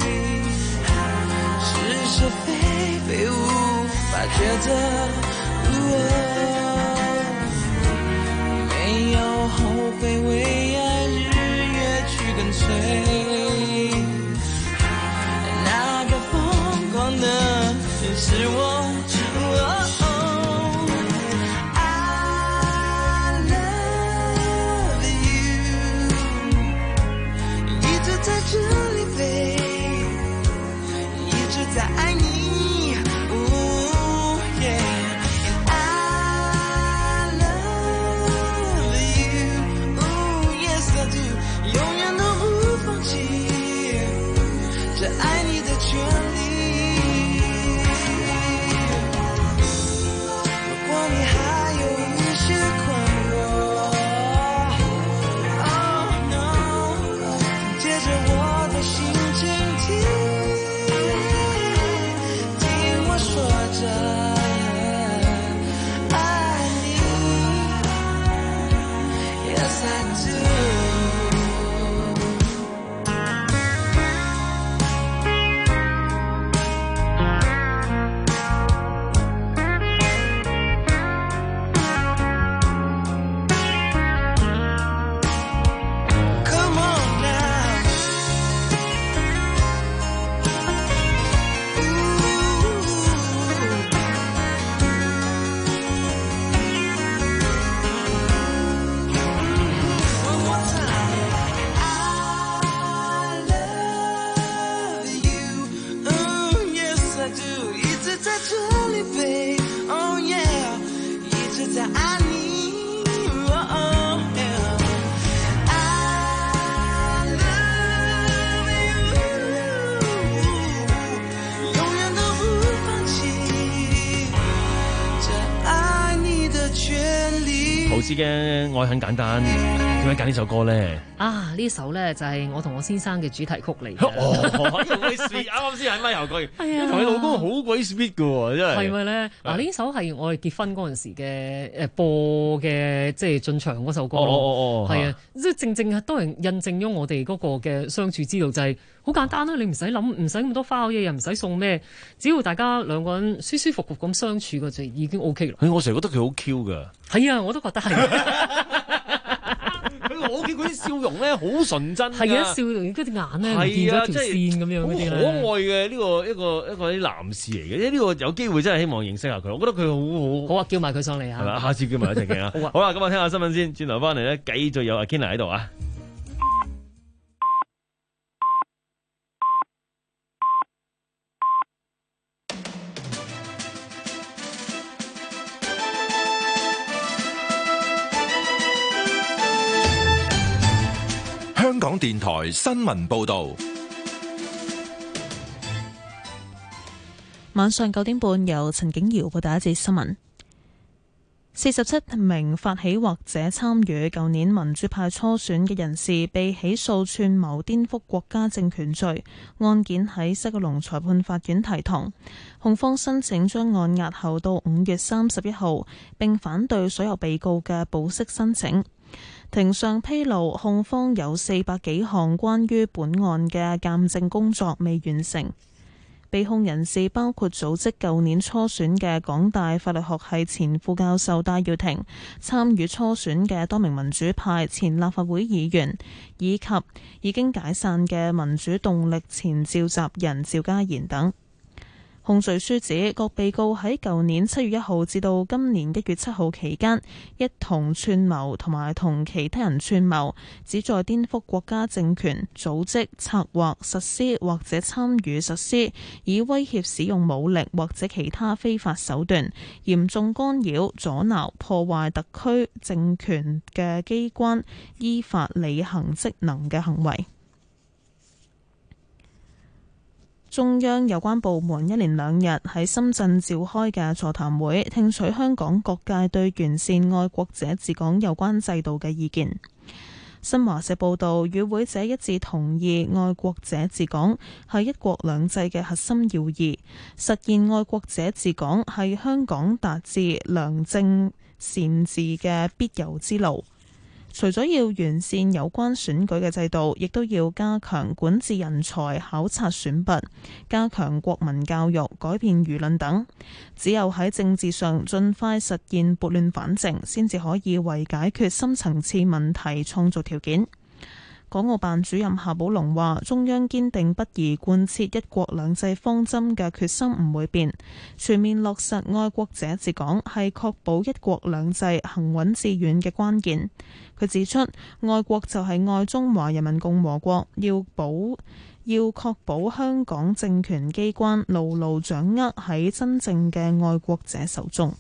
是是非非無覺得，哦，沒有後悔為愛日夜去跟隨，那個瘋狂的人是我，哦，I love you， 一直在這裡飛，一直在愛你。這愛你的權利。 士嘅《愛很簡單》，點解揀呢首歌咧？ 啊，呢首咧就係我同我先生嘅主題曲嚟嘅。 哦，好 sweet， 啱啱先喺咪後句，你同你老公好鬼 sweet 嘅喎，真係。係咪咧？嗱，呢首係我哋結婚嗰陣時嘅誒播嘅，即係進場嗰首歌咯。 哦哦哦， 係啊，即係正正係都係印證咗我哋嗰個嘅相處之道，就係好簡單啦。你唔使諗，唔使咁多花嘢，又唔使送咩，只要大家兩個人舒舒服服咁相處嘅就已經 OK 啦。 我成日覺得佢好 Q 㗎。係啊，我都覺得係。 佢我見佢啲笑容咧好純真㗎。 係啊，笑容嗰隻眼咧唔見咗條線咁樣嗰啲咧。 好可愛嘅呢個一個一個啲男士嚟嘅，呢個有機會真係希望認識下佢。我覺得佢好好。 好啊，叫埋佢上嚟啊。 係咪？下次叫埋一齊傾啊。好啊。好啦，咁我聽下新聞先，轉頭翻嚟咧，繼續有阿 Kenna 喺度啊。 香港電台新聞報道， 晚上九點半由陳景瑤報道一節新聞。四十七名發起或者參與舊年民主派初選嘅人士被起訴串謀顛覆國家政權罪，案件喺西九龍裁判法院提堂。控方申請將案押後到五月三十一號，並反對所有被告嘅保釋申請。庭上披露，控方有四百幾項關於本案嘅鑑證工作未完成。被控人士包括組織舊年初選嘅港大法律學系前副教授戴耀廷，參與初選嘅多名民主派前立法會議員，以及已經解散嘅民主動力前召集人趙家賢等。控罪書指，各被告喺舊年七月一號至到今年一月七號期間，一同串謀同埋同其他人串謀，旨在顛覆國家政權，組織、策劃、實施或者參與實施，以威脅使用武力或者其他非法手段，嚴重干擾、阻撓、破壞特區政權嘅機關依法履行職能嘅行為。中央有關部門一連兩日喺深圳召開嘅座談會，聽取香港各界對完善愛國者治港有關制度嘅意見。新華社報道，與會者一致同意愛國者治港係一國兩制嘅核心要義，實現愛國者治港係香港達至良政善治嘅必由之路。除咗要完善有關選舉嘅制度，亦都要加強管治人才考察選拔，加強國民教育，改變輿論等。只有喺政治上盡快實現撥亂反正，先至可以為解決深層次問題創造條件。港澳辦主任夏寶龍話，中央堅定不移貫徹一國兩制方針嘅決心唔會變，全面落實愛國者治港係確保一國兩制行穩致遠嘅關鍵。佢指出，愛國就係愛中華人民共和國，要保要確保香港政權機關牢牢掌握喺真正嘅愛國者手中。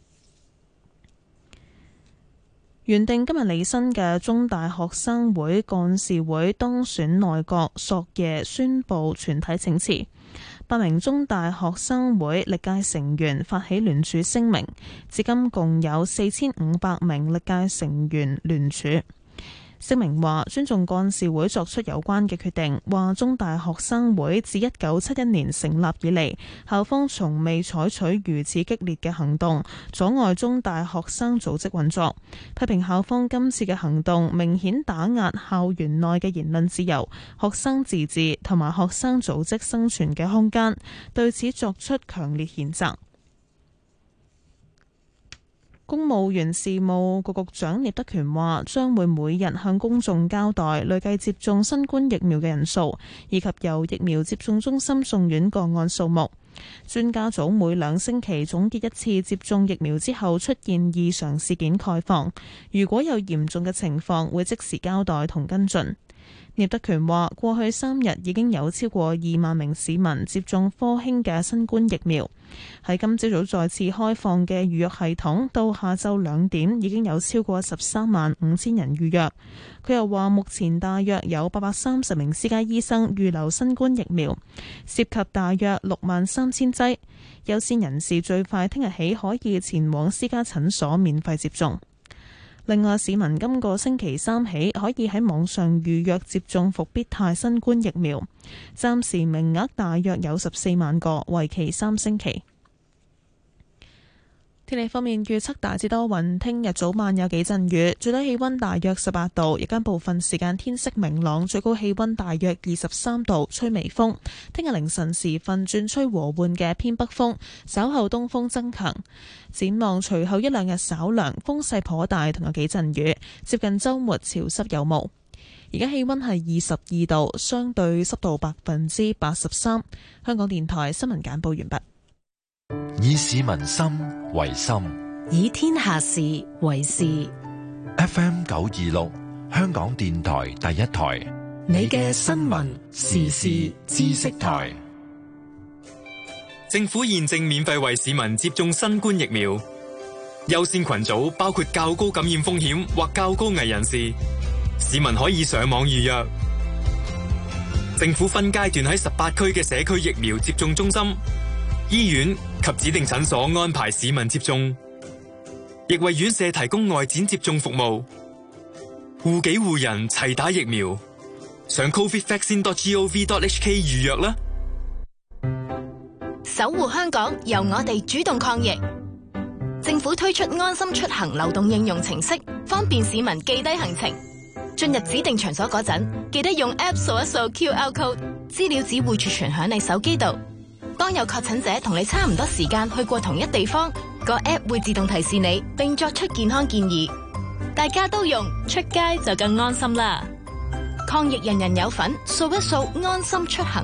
原定今日履新嘅中大學生會幹事會當選內閣，昨夜宣布全體請辭。八名中大學生會歷屆成員發起聯署聲明，至今共有四千五百名歷屆成員聯署。聲明話尊重幹事會作出有關嘅決定，話中大學生會自一九七一年成立以嚟，校方從未採取如此激烈嘅行動，阻礙中大學生組織運作。批評校方今次嘅行動明顯打壓校園內嘅言論自由、學生自治同埋學生組織生存嘅空間，對此作出強烈譴責。公務員事務局局長聶德權話，將會每日向公眾交代累計接種新冠疫苗嘅人數，以及由疫苗接種中心送院個案數目。專家組每兩星期總結一次接種疫苗之後出現異常事件概況，如果有嚴重嘅情況，會即時交代同跟進。聶德權話，過去三日已經有超過二萬名市民接種科興嘅新冠疫苗。喺今朝早再次開放嘅預約系統，到下晝兩點已經有超過十三萬五千人預約。佢又話，目前大約有八百三十名私家醫生預留新冠疫苗，涉及大約六萬三千劑。優先人士最快聽日起可以前往私家診所免費接種。 另外，市民今個星期三起可以喺網上預約接種復必泰新冠疫苗，暫時名額大約有十四萬個，為期三星期。天氣方面，預測大致多雲，聽日早晚有幾陣雨，最低氣溫大約十八度，日間部分時間天色明朗，最高氣溫大約二十三度，吹微風。聽日凌晨時分轉吹和緩嘅偏北風，稍後東風增強。展望隨後一兩日稍涼，風勢頗大，同有幾陣雨，接近週末潮濕有霧。而家氣溫係二十二度，相對濕度百分之八十三。香港電台新聞簡報完畢。 以市民心為心， 以天下事為事。 F M 九二六，香港電台第一台， 你嘅新聞時事知識台。 政府現正免費為市民接種新冠疫苗，優先群組包括較高感染風險或較高危人士，市民可以上網預約。政府分階段喺十八區嘅社區疫苗接種中心、醫院及指定診所安排市民接種，亦為院舍提供外展接種服務。護己護人齊打疫苗，上 covid vaccine dot gov dot h k 預約啦。 守護香港，由我哋主動抗疫。政府推出安心出行流動應用程式，方便市民記低行程。進入指定場所嗰陣，記得用 App 掃一掃 Q R code， 資料只會儲存響你手機度。當有確診者同你差唔多時間去過同一地方，個 App 會自動提示你，並作出健康建議。大家都用，出街就更安心啦！抗疫人人有份，掃一掃安心出行。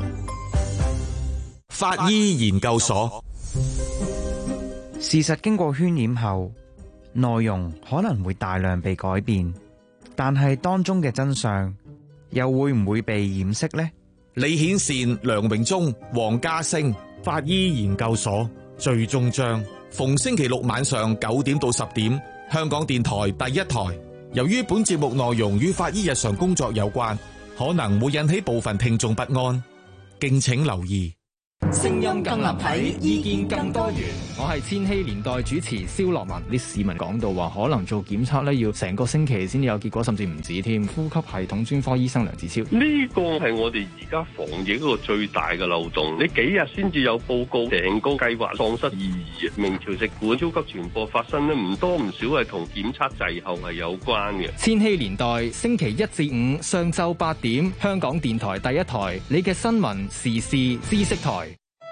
法醫研究所， 事實經過渲染後，內容可能會大量被改變，但係當中嘅真相又會唔會被掩飾呢？ 李顯善、梁榮忠、黃家星，法醫研究所最終章，逢星期六晚上九點到十點，香港電台第一台。由於本節目內容與法醫日常工作有關，可能會引起部分聽眾不安，敬請留意。 聲音更立體，意見更多元。我係千禧年代主持蕭樂文。啲市民講到話，可能做檢測咧要成個星期先至有結果，甚至唔止添。呼吸系統專科醫生梁子超， 呢個係我哋而家防疫嗰個最大嘅漏洞。你幾日先至有報告，成個計劃喪失意義。明朝食館超級傳播發生咧，唔多唔少係同檢測滯後係有關嘅。 千禧年代星期一至五上晝八點，香港電台第一台，你嘅新聞時事知識台。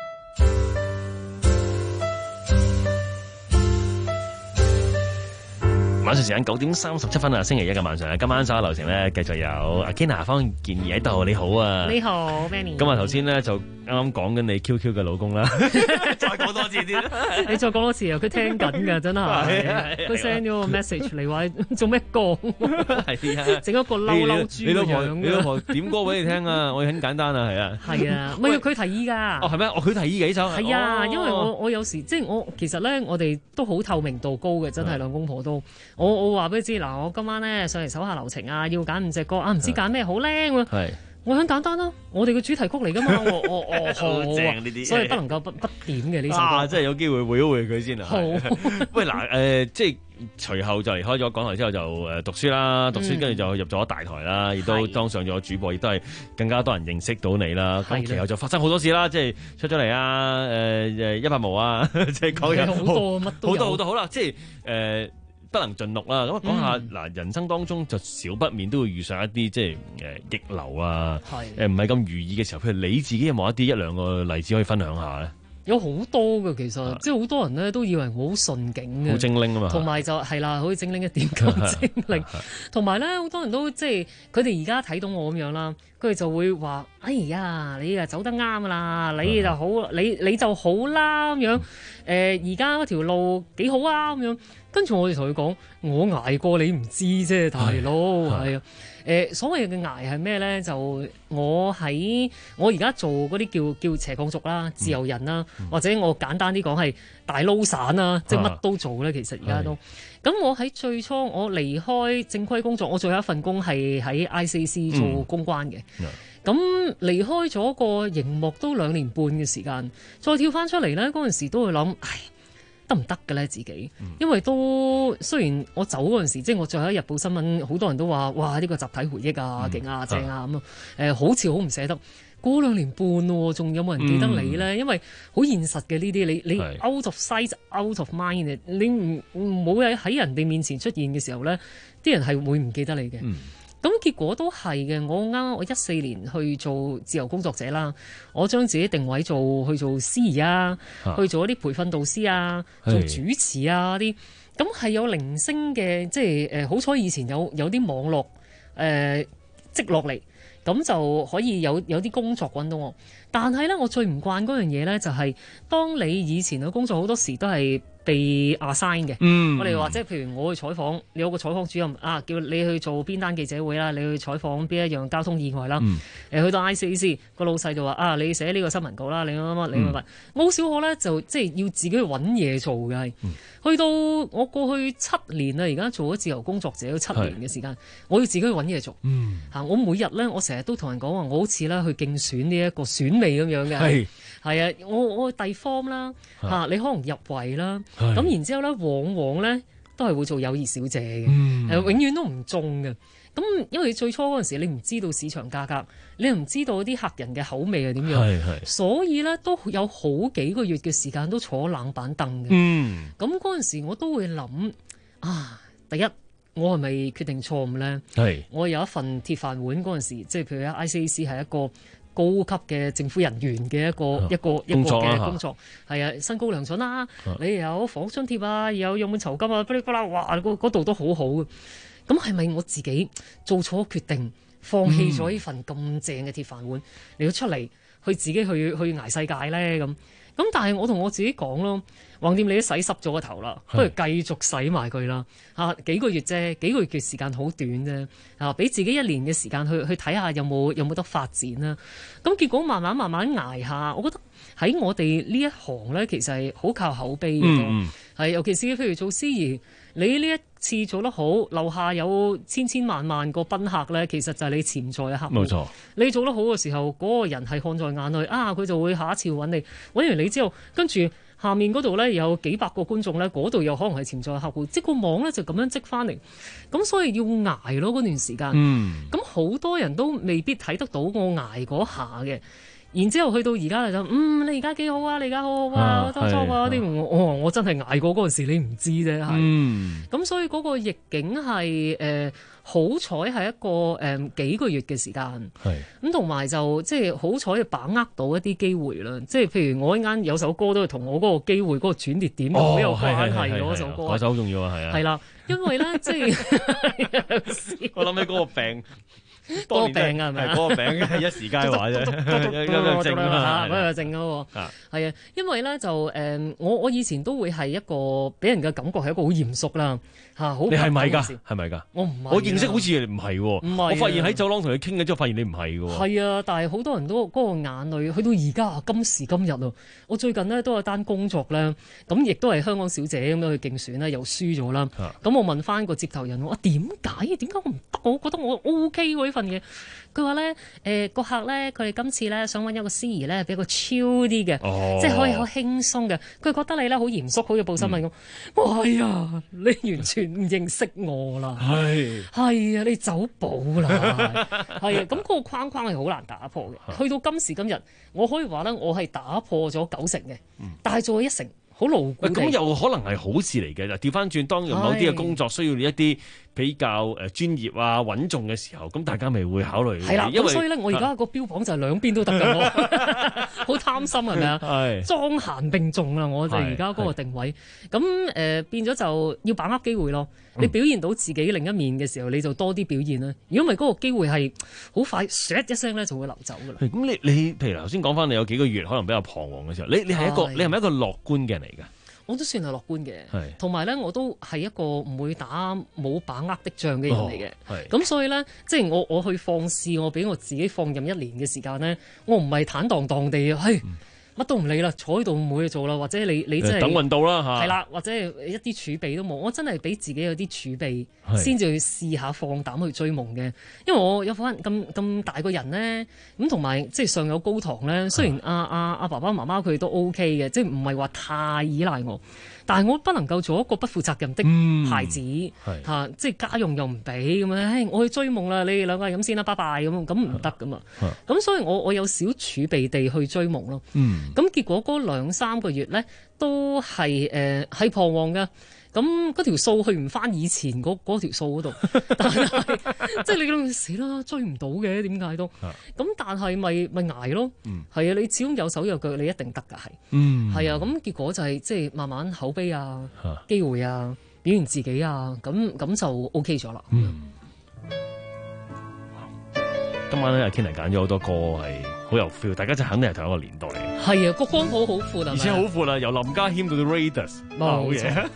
晚上時間九點三十七分啊，星期一嘅晚上啊，今晚稍後流程咧，繼續有阿 Kina 方健儀喺度，你好啊， 你好 Manny。 今日頭先咧就啱啱講緊你 Q Q 嘅老公啦，再講多次啲， 你再講多次啊，佢聽緊噶，真係，佢 send 咗個 message 嚟話做咩講，係啊，整一個嬲嬲豬嘅樣， 你老婆點歌俾你聽啊？我哋很簡單啊，係啊， 係啊，唔係佢提議噶， 哦係咩？哦佢提議嘅呢首， 係啊，因為我我有時即係我其實咧，我哋都好透明度高嘅，真係兩公婆都。我我話俾你知嗱，我今晚咧上嚟手下留情啊，要揀五隻歌啊，唔知揀咩好咧咁。係，我想簡單啦，我哋嘅主題曲嚟噶嘛，我我我好正呢啲，所以不能夠不不點嘅呢首歌。 啊，真係有機會會一會佢先啊。好，喂嗱，誒，即係隨後就離開咗港台之後就誒讀書啦，讀書跟住就入咗大台啦，亦都當上咗主播，亦都係更加多人認識到你啦。咁其後就發生好多事啦，即係出咗嚟啊，誒誒一百毛啊，即係講嘢好多乜都好多好多好啦，即係誒。不能盡錄啦，咁講下嗱，嗯、人生當中就少不免都會遇上一啲即係誒逆流啊，誒唔係咁如意嘅時候，譬如你自己有冇一啲一兩個例子可以分享下咧？ 有好多嘅其實，啊、即係好多人咧都以為我好順境嘅， 好精靈啊嘛， 同埋就係啦，好似精靈一點咁精靈，同埋咧好多人都即係佢哋而家睇到我咁樣啦，佢哋就會話：哎呀，你啊走得啱噶啦，你就好，啊、你你就好啦咁樣。誒而家嗰條路幾好啊咁樣。跟住我哋同佢講，我捱過你唔知啫，大佬係啊。誒所謂嘅捱係咩咧？就我喺我而家做嗰啲叫叫斜槓族啦、自由人啦，嗯、或者我簡單啲講係大撈散啦，即係乜都做咧。其實而家都咁，我喺最初我離開正規工作，我最後一份工係喺 I C C 做公關嘅。咁、嗯、離開咗個熒幕都兩年半嘅時間，再跳翻出嚟咧，嗰陣時都會諗，唉。 得唔得嘅咧？自己，因為都雖然我走嗰陣時，即係我最後一日報新聞，好多人都話：哇！呢個集體回憶啊，勁啊，正啊咁啊！誒，好似好唔捨得。過兩年半咯，仲有冇人記得你咧？因為好現實嘅呢啲，你你 out of sight out of mind，你唔唔冇喺喺人哋面前出現嘅時候咧，啲人係會唔記得你嘅。咁結果都係嘅。我啱我一四年去做自由工作者啦，我將自己定位做去做司儀啊，去做一啲培訓導師啊，做主持啊啲，咁係有零星嘅，即係誒好彩以前有有啲網絡誒積落嚟。咁就可以有有啲工作揾到我，但係咧我最唔慣嗰樣嘢咧就係、是，當你以前嘅工作好多時都係被 assign 嘅，嗯、我哋話即係譬如我去採訪，你有個採訪主任啊，叫你去做邊單記者會啦，你去採訪邊一樣交通意外啦，誒、嗯呃、去到 I C A C 個老細就話啊，你寫呢個新聞稿啦，你乜乜你乜乜，我好少可咧就即係要自己去揾嘢做嘅係。嗯去到我過去七年啦，而家做咗自由工作者七年嘅時間，我要自己去揾嘢做。嗯，嚇我每日咧，我成日都同人講話，我好似咧去競選呢一個選美咁樣嘅。係係啊，我我遞 form 啦，嚇你可能入圍啦，咁然之後咧，往往咧都係會做友誼小姐嘅，誒、嗯呃、永遠都唔中嘅。咁因為最初嗰陣時，你唔知道市場價格，你又唔知道啲客人嘅口味係點樣，係係所以咧都有好幾個月嘅時間都坐冷板凳嘅。嗯，咁嗰陣時我都會諗啊，第一我係咪決定錯誤咧？係我有一份鐵飯碗嗰陣時，即係譬如 I C A C 係一個高級嘅政府人員嘅一個、啊、一個一個嘅工作，係啊，薪高糧準啦，你有房屋津貼啊，有有冇酬金啊，不哩不啦，哇，嗰度都好好嘅。咁係咪我自己做錯決定，放棄咗呢份咁正嘅鐵飯碗，你要出嚟去自己去去捱世界咧？咁咁，但係我同我自己講咯，橫掂你都洗濕咗個頭啦，不如繼續洗埋佢啦。嚇幾個月啫，幾個月嘅時間好短啫。啊，俾自己一年嘅時間去去睇下有冇有冇得發展啦。咁結果慢慢慢慢捱下，我覺得喺我哋呢一行咧，其實係好靠口碑嘅。係、嗯、尤其是譬如做司儀。你呢一次做得好，樓下有千千萬萬個賓客咧，其實就係你潛在嘅客戶。冇錯，你做得好嘅時候，嗰、嗰個人係看在眼裏啊，佢就會下一次揾你，揾完你之後，跟住下面嗰度咧有幾百個觀眾咧，嗰度又可能係潛在嘅客戶，即個網咧就咁樣積翻嚟。咁所以要捱咯嗰段時間。嗯，咁好多人都未必睇得到我捱嗰下嘅。然之後去到而家嚟就，嗯，你而家幾好啊？你而家好好啊，當初啊啲，我我真係捱過嗰陣時，你唔知啫，係。咁、嗯、所以嗰個逆境係誒好彩係一個誒、呃、幾個月嘅時間。係。咁同埋就即係好彩把握到一啲機會啦。即係譬如我一間有首歌都係同我嗰個機會嗰、嗰個轉捩點好有關係嗰首歌。嗰首好重要啊，係啊。係啦，因為咧即係我諗起嗰個病。嗰個病啊，係咪啊？嗰個病一時佳話啫，嗰個症啊，嗰個症咯。係啊，因為咧就誒，我我以前都會係一個俾人嘅感覺係一個好嚴肅啦，嚇好。你係咪㗎？係咪㗎？我唔係。我認識好似唔係喎。唔係。我發現喺走廊同你傾嘅之後，發現你唔係喎。係啊，但係好多人都嗰個眼淚，去到而家今時今日啊，我最近呢都有單工作咧，咁亦都係香港小姐咁樣去競選啦，又輸咗啦。咁我問翻個接頭人，我點解？點解我唔得？我覺得我 O K 喎。份嘢，佢話咧，誒、呃、個客咧，佢哋今次咧想揾一個司儀咧，比較超啲嘅，哦、即係可以好輕鬆嘅。佢覺得你咧好嚴肅，好似報新聞咁。我係、嗯哎、啊，你完全唔認識我啦，係係啊，你走寶啦，係啊，咁、那、嗰個框框係好難打破嘅。去到今時今日，我可以話咧，我係打破咗九成嘅，嗯、但係做咗一成。好牢固，咁又可能係好事嚟嘅。調翻轉，當有某啲嘅工作需要你一啲比較誒專業啊穩重嘅時候，咁大家咪會考慮。係啦，咁所以咧，我而家個標榜就係兩邊都得㗎，好貪心係咪啊？係莊閒並重啊！我哋而家嗰個定位，咁誒、呃、變咗就要把握機會咯。你表現到自己另一面嘅時候，你就多啲表現啦。如果唔係嗰個機會係好快，唰一聲咧就會流走㗎啦。咁你你譬如頭先講翻，你有幾個月可能比較彷徨嘅時候，你你係一個你係咪一個樂觀嘅人嚟㗎？我都算係樂觀嘅，同埋咧我都係一個唔會打冇把握的仗嘅人嚟嘅。咁、哦、所以咧，即係我我去放肆，我俾我自己放任一年嘅時間咧，我唔係坦蕩蕩地，係、嗯。乜都唔理啦，坐喺度冇嘢做啦，或者你你真係等運到啦嚇，係啦，或者一啲儲備都冇，我真係俾自己有啲儲備，先至去試下放膽去追夢嘅。因為我有翻咁咁大個人咧，咁同埋即係上有高堂咧。雖然阿阿阿爸爸媽媽佢都 O K 嘅，即係唔係話太依賴我。 但係我不能夠做一個不負責任的孩子嚇、 嗯啊，即係家用又唔俾咁樣，我去追夢啦，你哋兩個係咁先啦，拜拜咁，咁唔得噶嘛。咁所以我我有少儲備地去追夢咯。咁、 嗯、 結果嗰兩三個月咧都係誒係彷徨嘅。咁嗰條數去唔翻以前嗰嗰條數嗰度，但係即係你諗死啦，追唔到嘅點解都咁？但係咪咪捱咯？係啊，你始終有手有腳，你一定得㗎，係。嗯，係啊，咁結果就係即係慢慢口碑啊、機會啊、表現自己啊，咁咁就 OK 咗啦。 嗯，今晚咧阿 Ken 揀咗好多歌係好有 feel， 大家就肯定係同一個年代嚟。 係啊，個光譜好闊啊， 而且好闊啊，由林家謙到 The Raiders， 好嘢。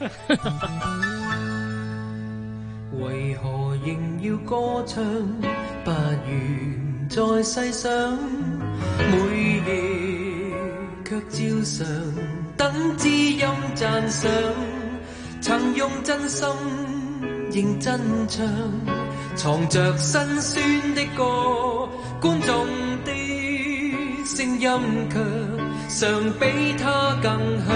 為何仍要歌唱？不願再細想，每夜卻照常等知音讚賞。曾用真心認真唱，藏着辛酸的歌，觀眾的聲音卻常比他更響。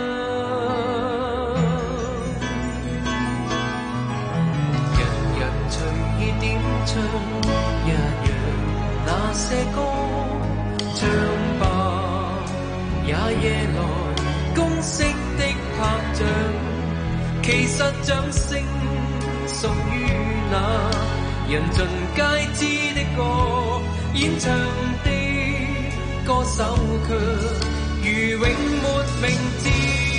人人隨意點唱，一樣那些歌，唱吧也夜來公式的拍掌。其實掌聲屬於那人盡皆知的歌，演唱的歌手卻如永沒名字。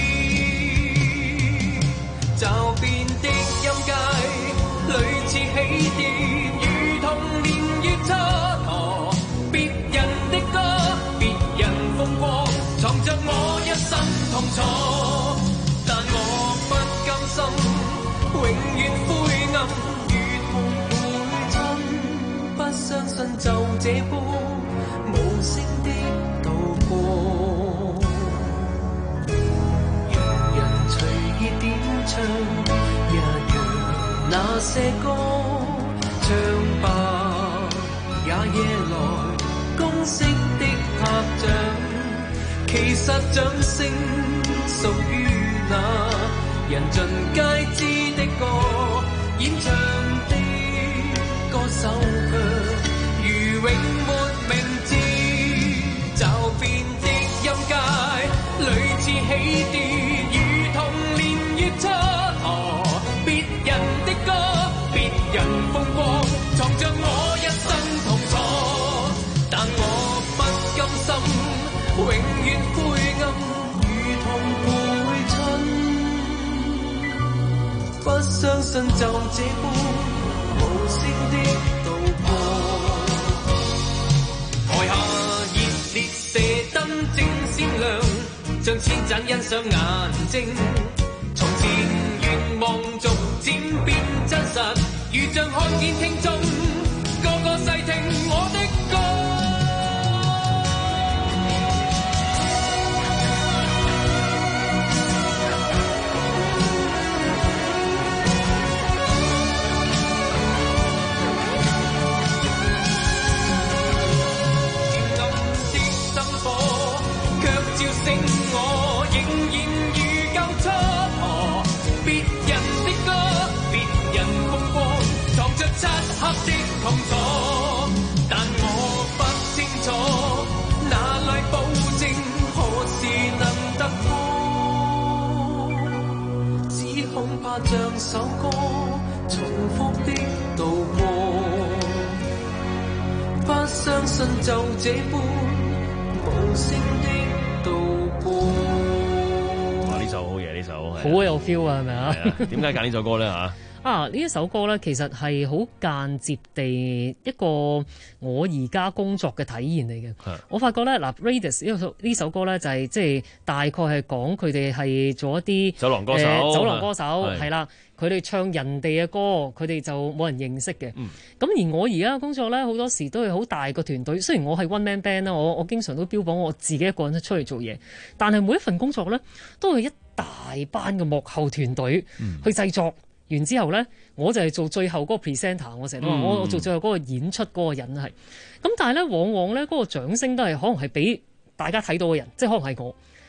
驟變的音階類似起點，如同年月蹉跎。別人的歌，別人風光，藏着我一生痛楚。但我不甘心，永遠灰暗，如同陪襯。不相信就這般無聲的度過。人人隨意點唱，一樣那些歌，唱吧也夜來公式的拍掌。其實掌聲屬於那人盡皆知的歌，演唱的歌手卻如永沒名字。驟變的音階類似起點，如同年月蹉跎。別人的歌，別人風光，藏着我一生痛楚。但我不甘心，永遠灰暗，如同陪襯。不相信就這般無聲的度過。台下熱烈射燈正閃亮，像千盞欣賞眼睛。從前願望逐漸變真實，如像看見聽眾個個細聽我的歌。漆黑的痛楚，但我不清楚哪來保證何時能突破，只恐怕像首歌重複的度過，不相信就這般無聲的度過。 哇！呢首好嘢，呢首好有 feel 啊，係咪啊？ 點解揀呢首歌咧嚇？ 啊！呢一首歌咧，其實係好間接地一個我而家工作嘅體驗嚟嘅。我發覺咧，嗱 Raiders 呢首呢首歌咧，就係即係大概係講佢哋係做一啲走廊歌手， 呃、走廊歌手係啦。佢哋唱人哋嘅歌，佢哋就冇人認識嘅。咁、嗯、而我而家嘅工作咧，好多時都係好大個團隊。雖然我係 one man band 啦，我我經常都標榜我自己一個人出嚟做嘢，但係每一份工作咧，都係一大班嘅幕後團隊去製作。嗯完之後咧，我就係做最後嗰個 presenter， 我成日都話我我做最後嗰個演出嗰個人係。咁但係咧，往往咧嗰個掌聲都係可能係俾大家睇到嘅人，即係可能係我。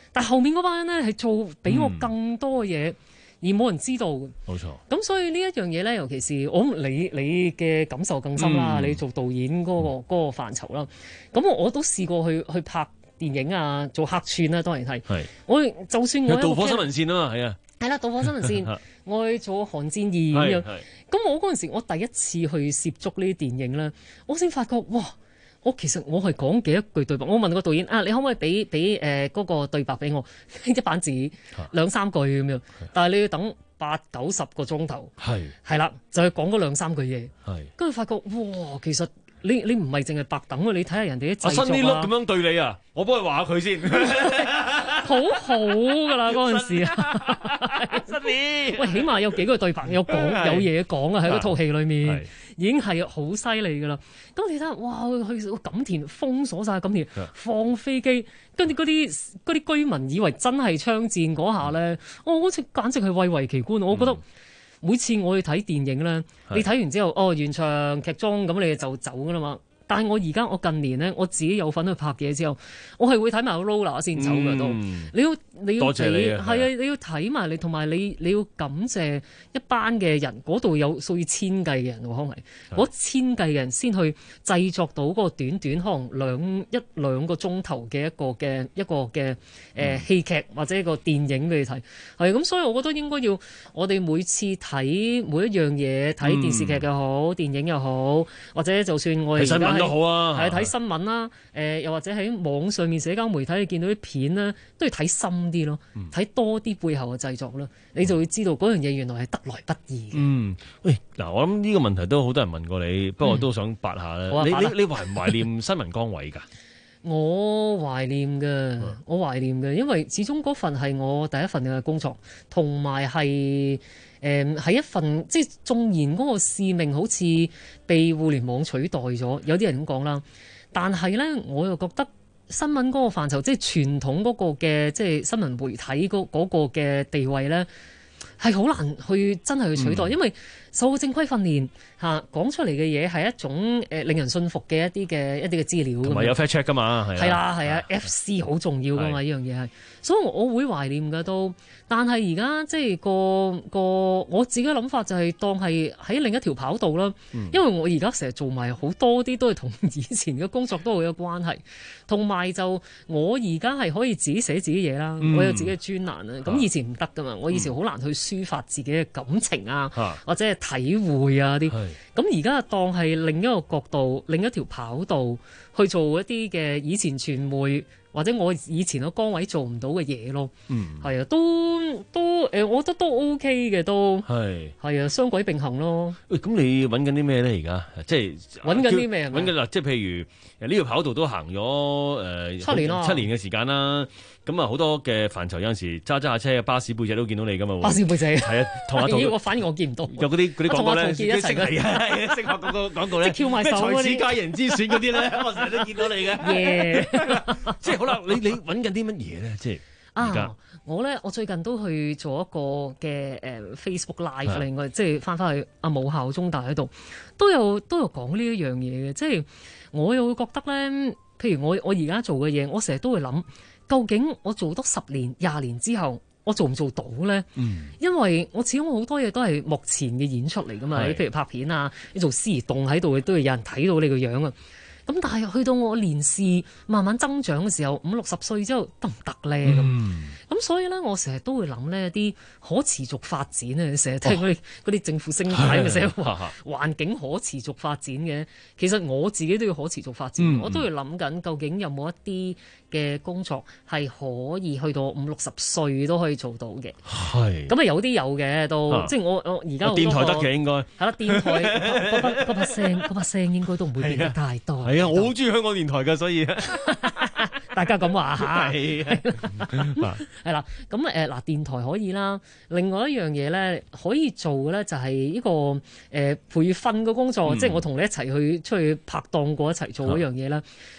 但後面嗰班人咧係做比我更多嘅嘢。嗯而冇人知道嘅， 冇錯。 咁所以呢一樣嘢咧，尤其是我你你嘅感受更深啦。嗯、你做導演嗰、嗰個嗰、嗯、個範疇啦，咁我我都試過去去拍電影啊，做客串啦，當然係。係。我就算我導火新聞線啊嘛，係啊。 係啦，導火新聞線，我去做寒戰二咁樣。咁我嗰陣時，我第一次去涉足呢啲電影咧，我先發覺哇！我其實我係講幾一句對白，我問個導演啊，你可唔可以俾俾誒嗰個對白俾我一版紙兩三句咁樣，但係你要等八九十個鐘頭，係係啦，就係講嗰兩三句嘢，係跟住發覺哇，其實你你唔係淨係白等啊，你睇下人哋啲製作啊， 新呢碌咁樣對你啊，我幫佢話下佢先， 好好噶啦嗰陣時啊，新年喂，起碼有幾個對白有講有嘢講啊，喺嗰套戲裏面。已經係好犀利㗎啦！咁你睇下，哇！去錦田封鎖晒錦田，放飛機，跟住嗰啲嗰啲居民以為真係槍戰嗰下咧，我好似簡直係蔚為奇觀。我覺得每次我去睇電影咧，你睇完之後，哦，完場劇終，咁你就走㗎啦嘛。但係我而家我近年咧，我自己有份去拍嘢之後，我係會睇埋個 roller 先走㗎都。你要你要睇，係啊，你要睇埋你，同埋你你要感謝一班嘅人，嗰度有數以千計嘅人喎，可能係嗰千計嘅人先去製作到嗰個短短可能兩一兩個鐘頭嘅一個嘅一個嘅誒、呃嗯、戲劇或者一個電影俾你睇。係咁，所以我覺得應該要我哋每次睇每一樣嘢，睇電視劇又好，嗯、電影又好，或者就算我哋而家都好啊，係睇新聞啦，誒、呃、又或者喺網上面社交媒體你見到啲片咧，都要睇深啲咯，睇、嗯、多啲背後嘅製作啦，你就會知道嗰樣嘢原來係得來不易嘅。嗯，喂，嗱，我諗呢個問題都好多人問過你，不過我都想八下啦、嗯。你你你懷唔懷念新聞崗位㗎？ 我懷念嘅、嗯，我懷念嘅，因為始終嗰份係我第一份嘅工作，同埋係。誒係一份即係縱然嗰個使命好似被互聯網取代咗，有啲人咁講啦。但係咧，我又覺得新聞嗰個範疇，即係傳統嗰個嘅即係新聞媒體嗰嗰個嘅地位咧，係好難去真係去取代，嗯、因為受過正規訓練嚇講出嚟嘅嘢係一種誒令人信服嘅一啲嘅一啲嘅資料， 同埋有 fact check 㗎嘛，係啦係啊 ，F C 好重要㗎嘛，呢樣嘢係，所以我會懷念㗎都。但係而家即係個個我自己諗法就係當係喺另一條跑道啦、嗯，因為我而家成日做埋好多啲都係同以前嘅工作都好有關係，同埋就我而家係可以自己寫自己嘢啦、嗯，我有自己嘅專欄啦，咁、啊、以前唔得㗎嘛，我以前好難去抒發自己嘅感情啊，啊或者係體會啊啲，咁而家當係另一個角度、另一條跑道去做一啲嘅以前傳媒。或者我以前個崗位做唔到嘅嘢咯，嗯，係啊，都都誒，我覺得都 OK 嘅，都係係啊，雙軌並行咯。 喂，咁你揾緊啲咩咧？而家即係揾緊啲咩？ 揾緊嗱，即係譬如呢條跑道都行咗誒、呃、七年啦，七年嘅時間啦。咁啊，好多嘅範疇有陣時揸揸下車，巴士背脊都見到你噶嘛。 巴士背脊係啊，同阿同我反而我見唔到。 有嗰啲嗰啲廣告咧， 同一齊嘅， 係識學嗰個廣告咧， 即係翹埋手嗰啲才子佳人之選嗰啲咧，我成日都見到你嘅。Yeah. 即係好啦，你你揾緊啲乜嘢咧？即係而家我咧，我最近都去做一個嘅誒 Facebook Live，另外即係翻返去阿母校中大喺度，都有都有講呢一樣嘢嘅。即係我又會覺得咧，譬如我我而家做嘅嘢，我成日都會諗。究竟我做多十年、廿年之後，我做唔做到咧？嗯，因為我始終好多嘢都係目前嘅演出嚟噶嘛。你譬如拍片啊，你做司儀動喺度，都要有人睇到你個樣啊。咁但係去到我年事慢慢增長嘅時候，五六十歲之後得唔得咧？咁、嗯、咁所以咧，我成日都會諗呢啲可持續發展啊！成日聽嗰啲嗰啲政府聲帶咪成日話環境可持續發展嘅。其實我自己都要可持續發展，嗯、我都要諗緊究竟有冇一啲嘅工作係可以去到五六十歲都可以做到嘅。係咁啊，有啲有嘅都，啊、即係我我而家電台得嘅應該係啦，電台嗰把嗰把聲嗰把聲應該都唔會變得太多。 係啊，我好中意香港電台㗎，所以大家咁話嚇。係係啦，咁誒嗱，電台可以啦。另外一樣嘢咧，可以做嘅咧就係呢個誒、呃、培訓嘅工作，嗯、即係我同你一齊去出去拍檔過一齊做嗰樣嘢啦。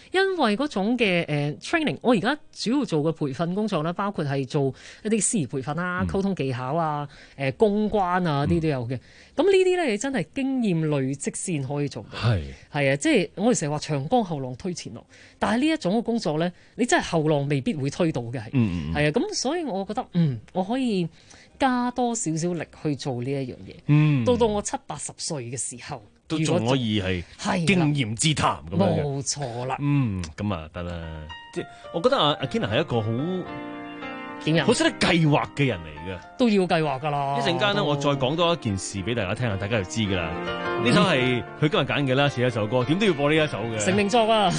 因為嗰種嘅誒、呃、training，我而家主要做嘅培訓工作咧，包括係做一啲司儀培訓啊、溝通技巧啊、誒、呃、公關啊啲都有嘅。咁呢啲咧，你真係經驗累積先可以做到。係係啊，即係我哋成日話長江後浪推前浪，但係呢一種嘅工作咧，你真係後浪未必會推到嘅係。嗯嗯。係啊，咁所以我覺得嗯，我可以加多少少力去做呢一樣嘢。嗯。到到我七八十歲嘅時候， 都仲可以係經驗之談咁樣嘅。 冇錯啦。 嗯，咁啊得啦。即係我覺得阿阿 Kina 係一個好點樣？ 好識得計劃嘅人嚟嘅， 都要計劃㗎啦。 一陣間咧，我再講多一件事俾大家聽下，大家就知㗎啦。呢首係佢今日揀嘅啦，寫一首歌，點都要播呢一首嘅。 成名作啊！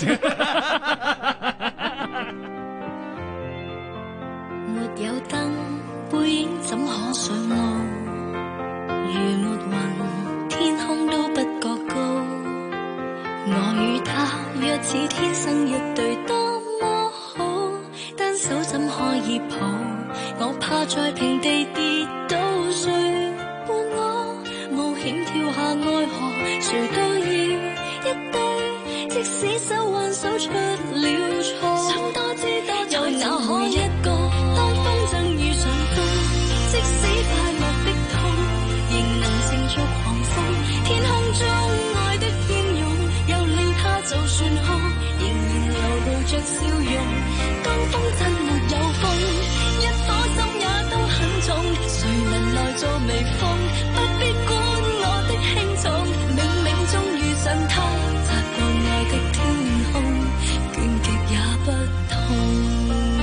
沒有燈，背影怎可上路？如沒雲，天空都不覺高。我與他若似天生一對，多麼好。單手怎可以抱？我怕在平地跌倒，誰伴我冒險跳下愛河？誰都要一對，即使手挽手出了錯，想多知多有哪可一個？當風箏遇上風，即使快樂的痛，仍能乘著狂風。天空中愛的驡勇，有了它就算空，仍然流露着笑容。當風箏沒有風，一顆心也都很重，誰能來做微風？不必管我的輕重，冥冥中遇上他，擦過愛的天空，倦極也不痛。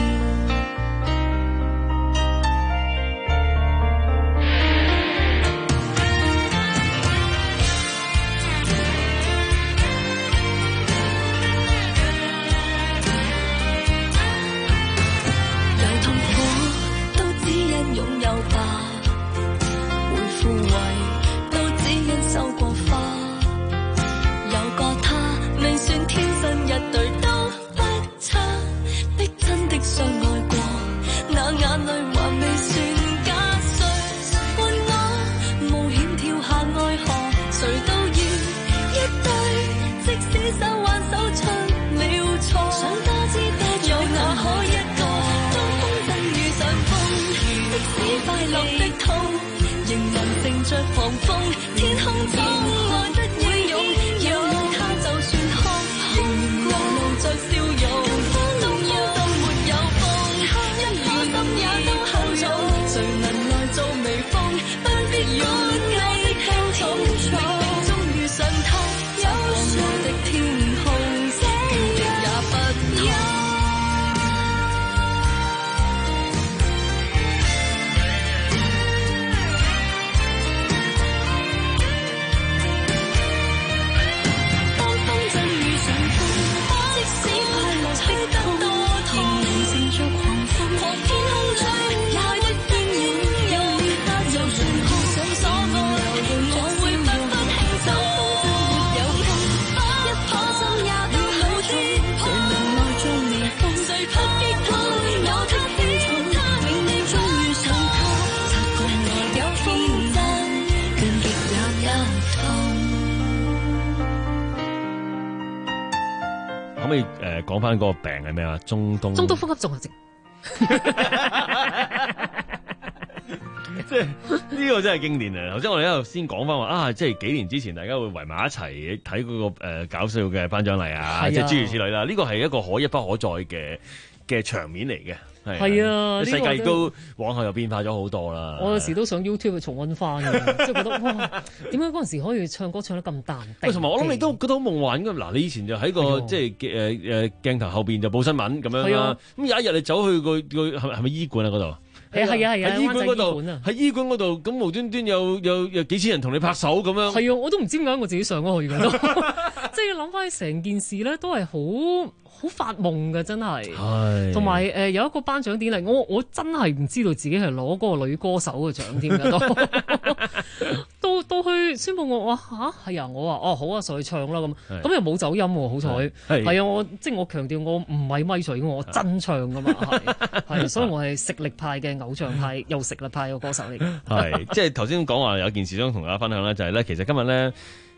可唔可以誒講翻嗰個病係咩啊？中東中東呼吸綜合症， 即係呢個真係經典啊！頭先我哋喺度先講翻話啊，即係幾年之前大家會圍埋一齊睇嗰個誒、呃、搞笑嘅頒獎禮啊，即係諸如此類啦。呢個係一個可一不可再嘅嘅場面嚟嘅。 係啊， 世界都往後又變化咗好多啦。 我有時都上 YouTube 去重溫翻嘅，即係覺得哇，點解嗰陣時可以唱歌唱得咁淡定？ 同埋我諗你都覺得好夢幻㗎。嗱，你以前就喺個即係誒誒鏡頭後邊就報新聞咁樣啦。咁有一日你走去個個係係咪醫館啊嗰度？ 係啊係啊係啊！ 喺醫館嗰度，喺醫館嗰度，咁無端端有有有幾千人同你拍手咁樣。 係啊，我都唔知點解我自己上咗去嘅都，即係諗翻起成件事咧，都係好好發夢嘅，真係。係。同埋誒有一個頒獎典禮，我我真係唔知道自己係攞嗰個女歌手嘅獎添嘅都。到到去宣佈我話嚇係啊，我話哦好啊，上去唱啦咁，咁又冇走音喎，好彩。係啊，我即係我強調我唔係咪水，我真唱噶嘛，係係，所以我係實力派嘅偶像派又實力派嘅歌手嚟嘅。 係，即係頭先講話有件事想同大家分享咧，就係咧，其實今日咧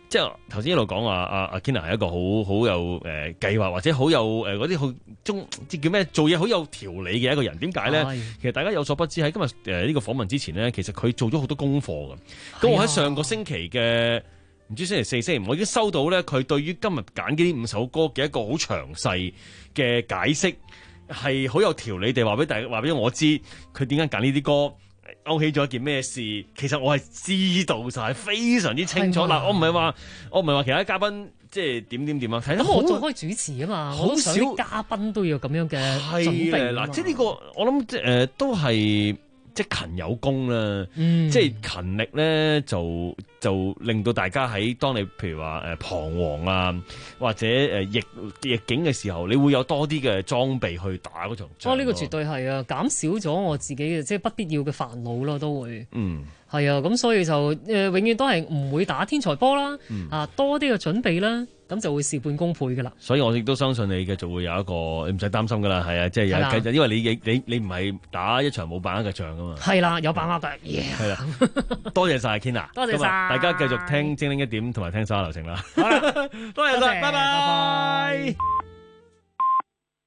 即係頭先一路講話阿阿 Kina 係一個好好有誒、呃、計劃或者好有誒嗰啲好中即叫咩做嘢好有條理嘅一個人。點解咧？其實大家有所不知喺今日誒呢個訪問之前呢，其實佢做咗好多功課㗎。咁我喺上個星期嘅唔知星期四、星期五，我已經收到咧佢對於今日揀嘅呢五首歌嘅一個好詳細嘅解釋，係好有條理地話俾大家話俾我知佢點解揀呢啲歌。勾起咗一件咩事？其實我係知道晒，非常之清楚。嗱，我唔係話，我唔係話其他嘉賓即係點點點啊。睇得咁我做開主持啊嘛，好少嘉賓都要咁樣嘅準備嗱，即係呢個我諗即係誒都係即係勤有功啦。 嗯、 即係勤力咧，就就令到大家喺當你譬如話誒彷徨啊，或者誒逆逆境嘅時候，你會有多啲嘅裝備去打嗰場仗。 哦，呢、呢個絕對係啊，減少咗我自己嘅即係不必要嘅煩惱咯，都會。 嗯。 係啊，咁所以就誒、呃、永遠都係唔會打天才波啦， 嗯、 啊多啲嘅準備啦，咁就會事半功倍噶啦。 所以我亦都相信你嘅就會有一個，你唔使擔心噶啦，係啊，即係有繼續，因為你你你唔係打一場冇把握嘅仗噶嘛。 係啦，有把握嘅， 係啦，多謝晒 Kina， 多謝晒， 大家繼續聽精靈一點同埋聽沙流情啦。 好啦， 多謝晒，拜拜。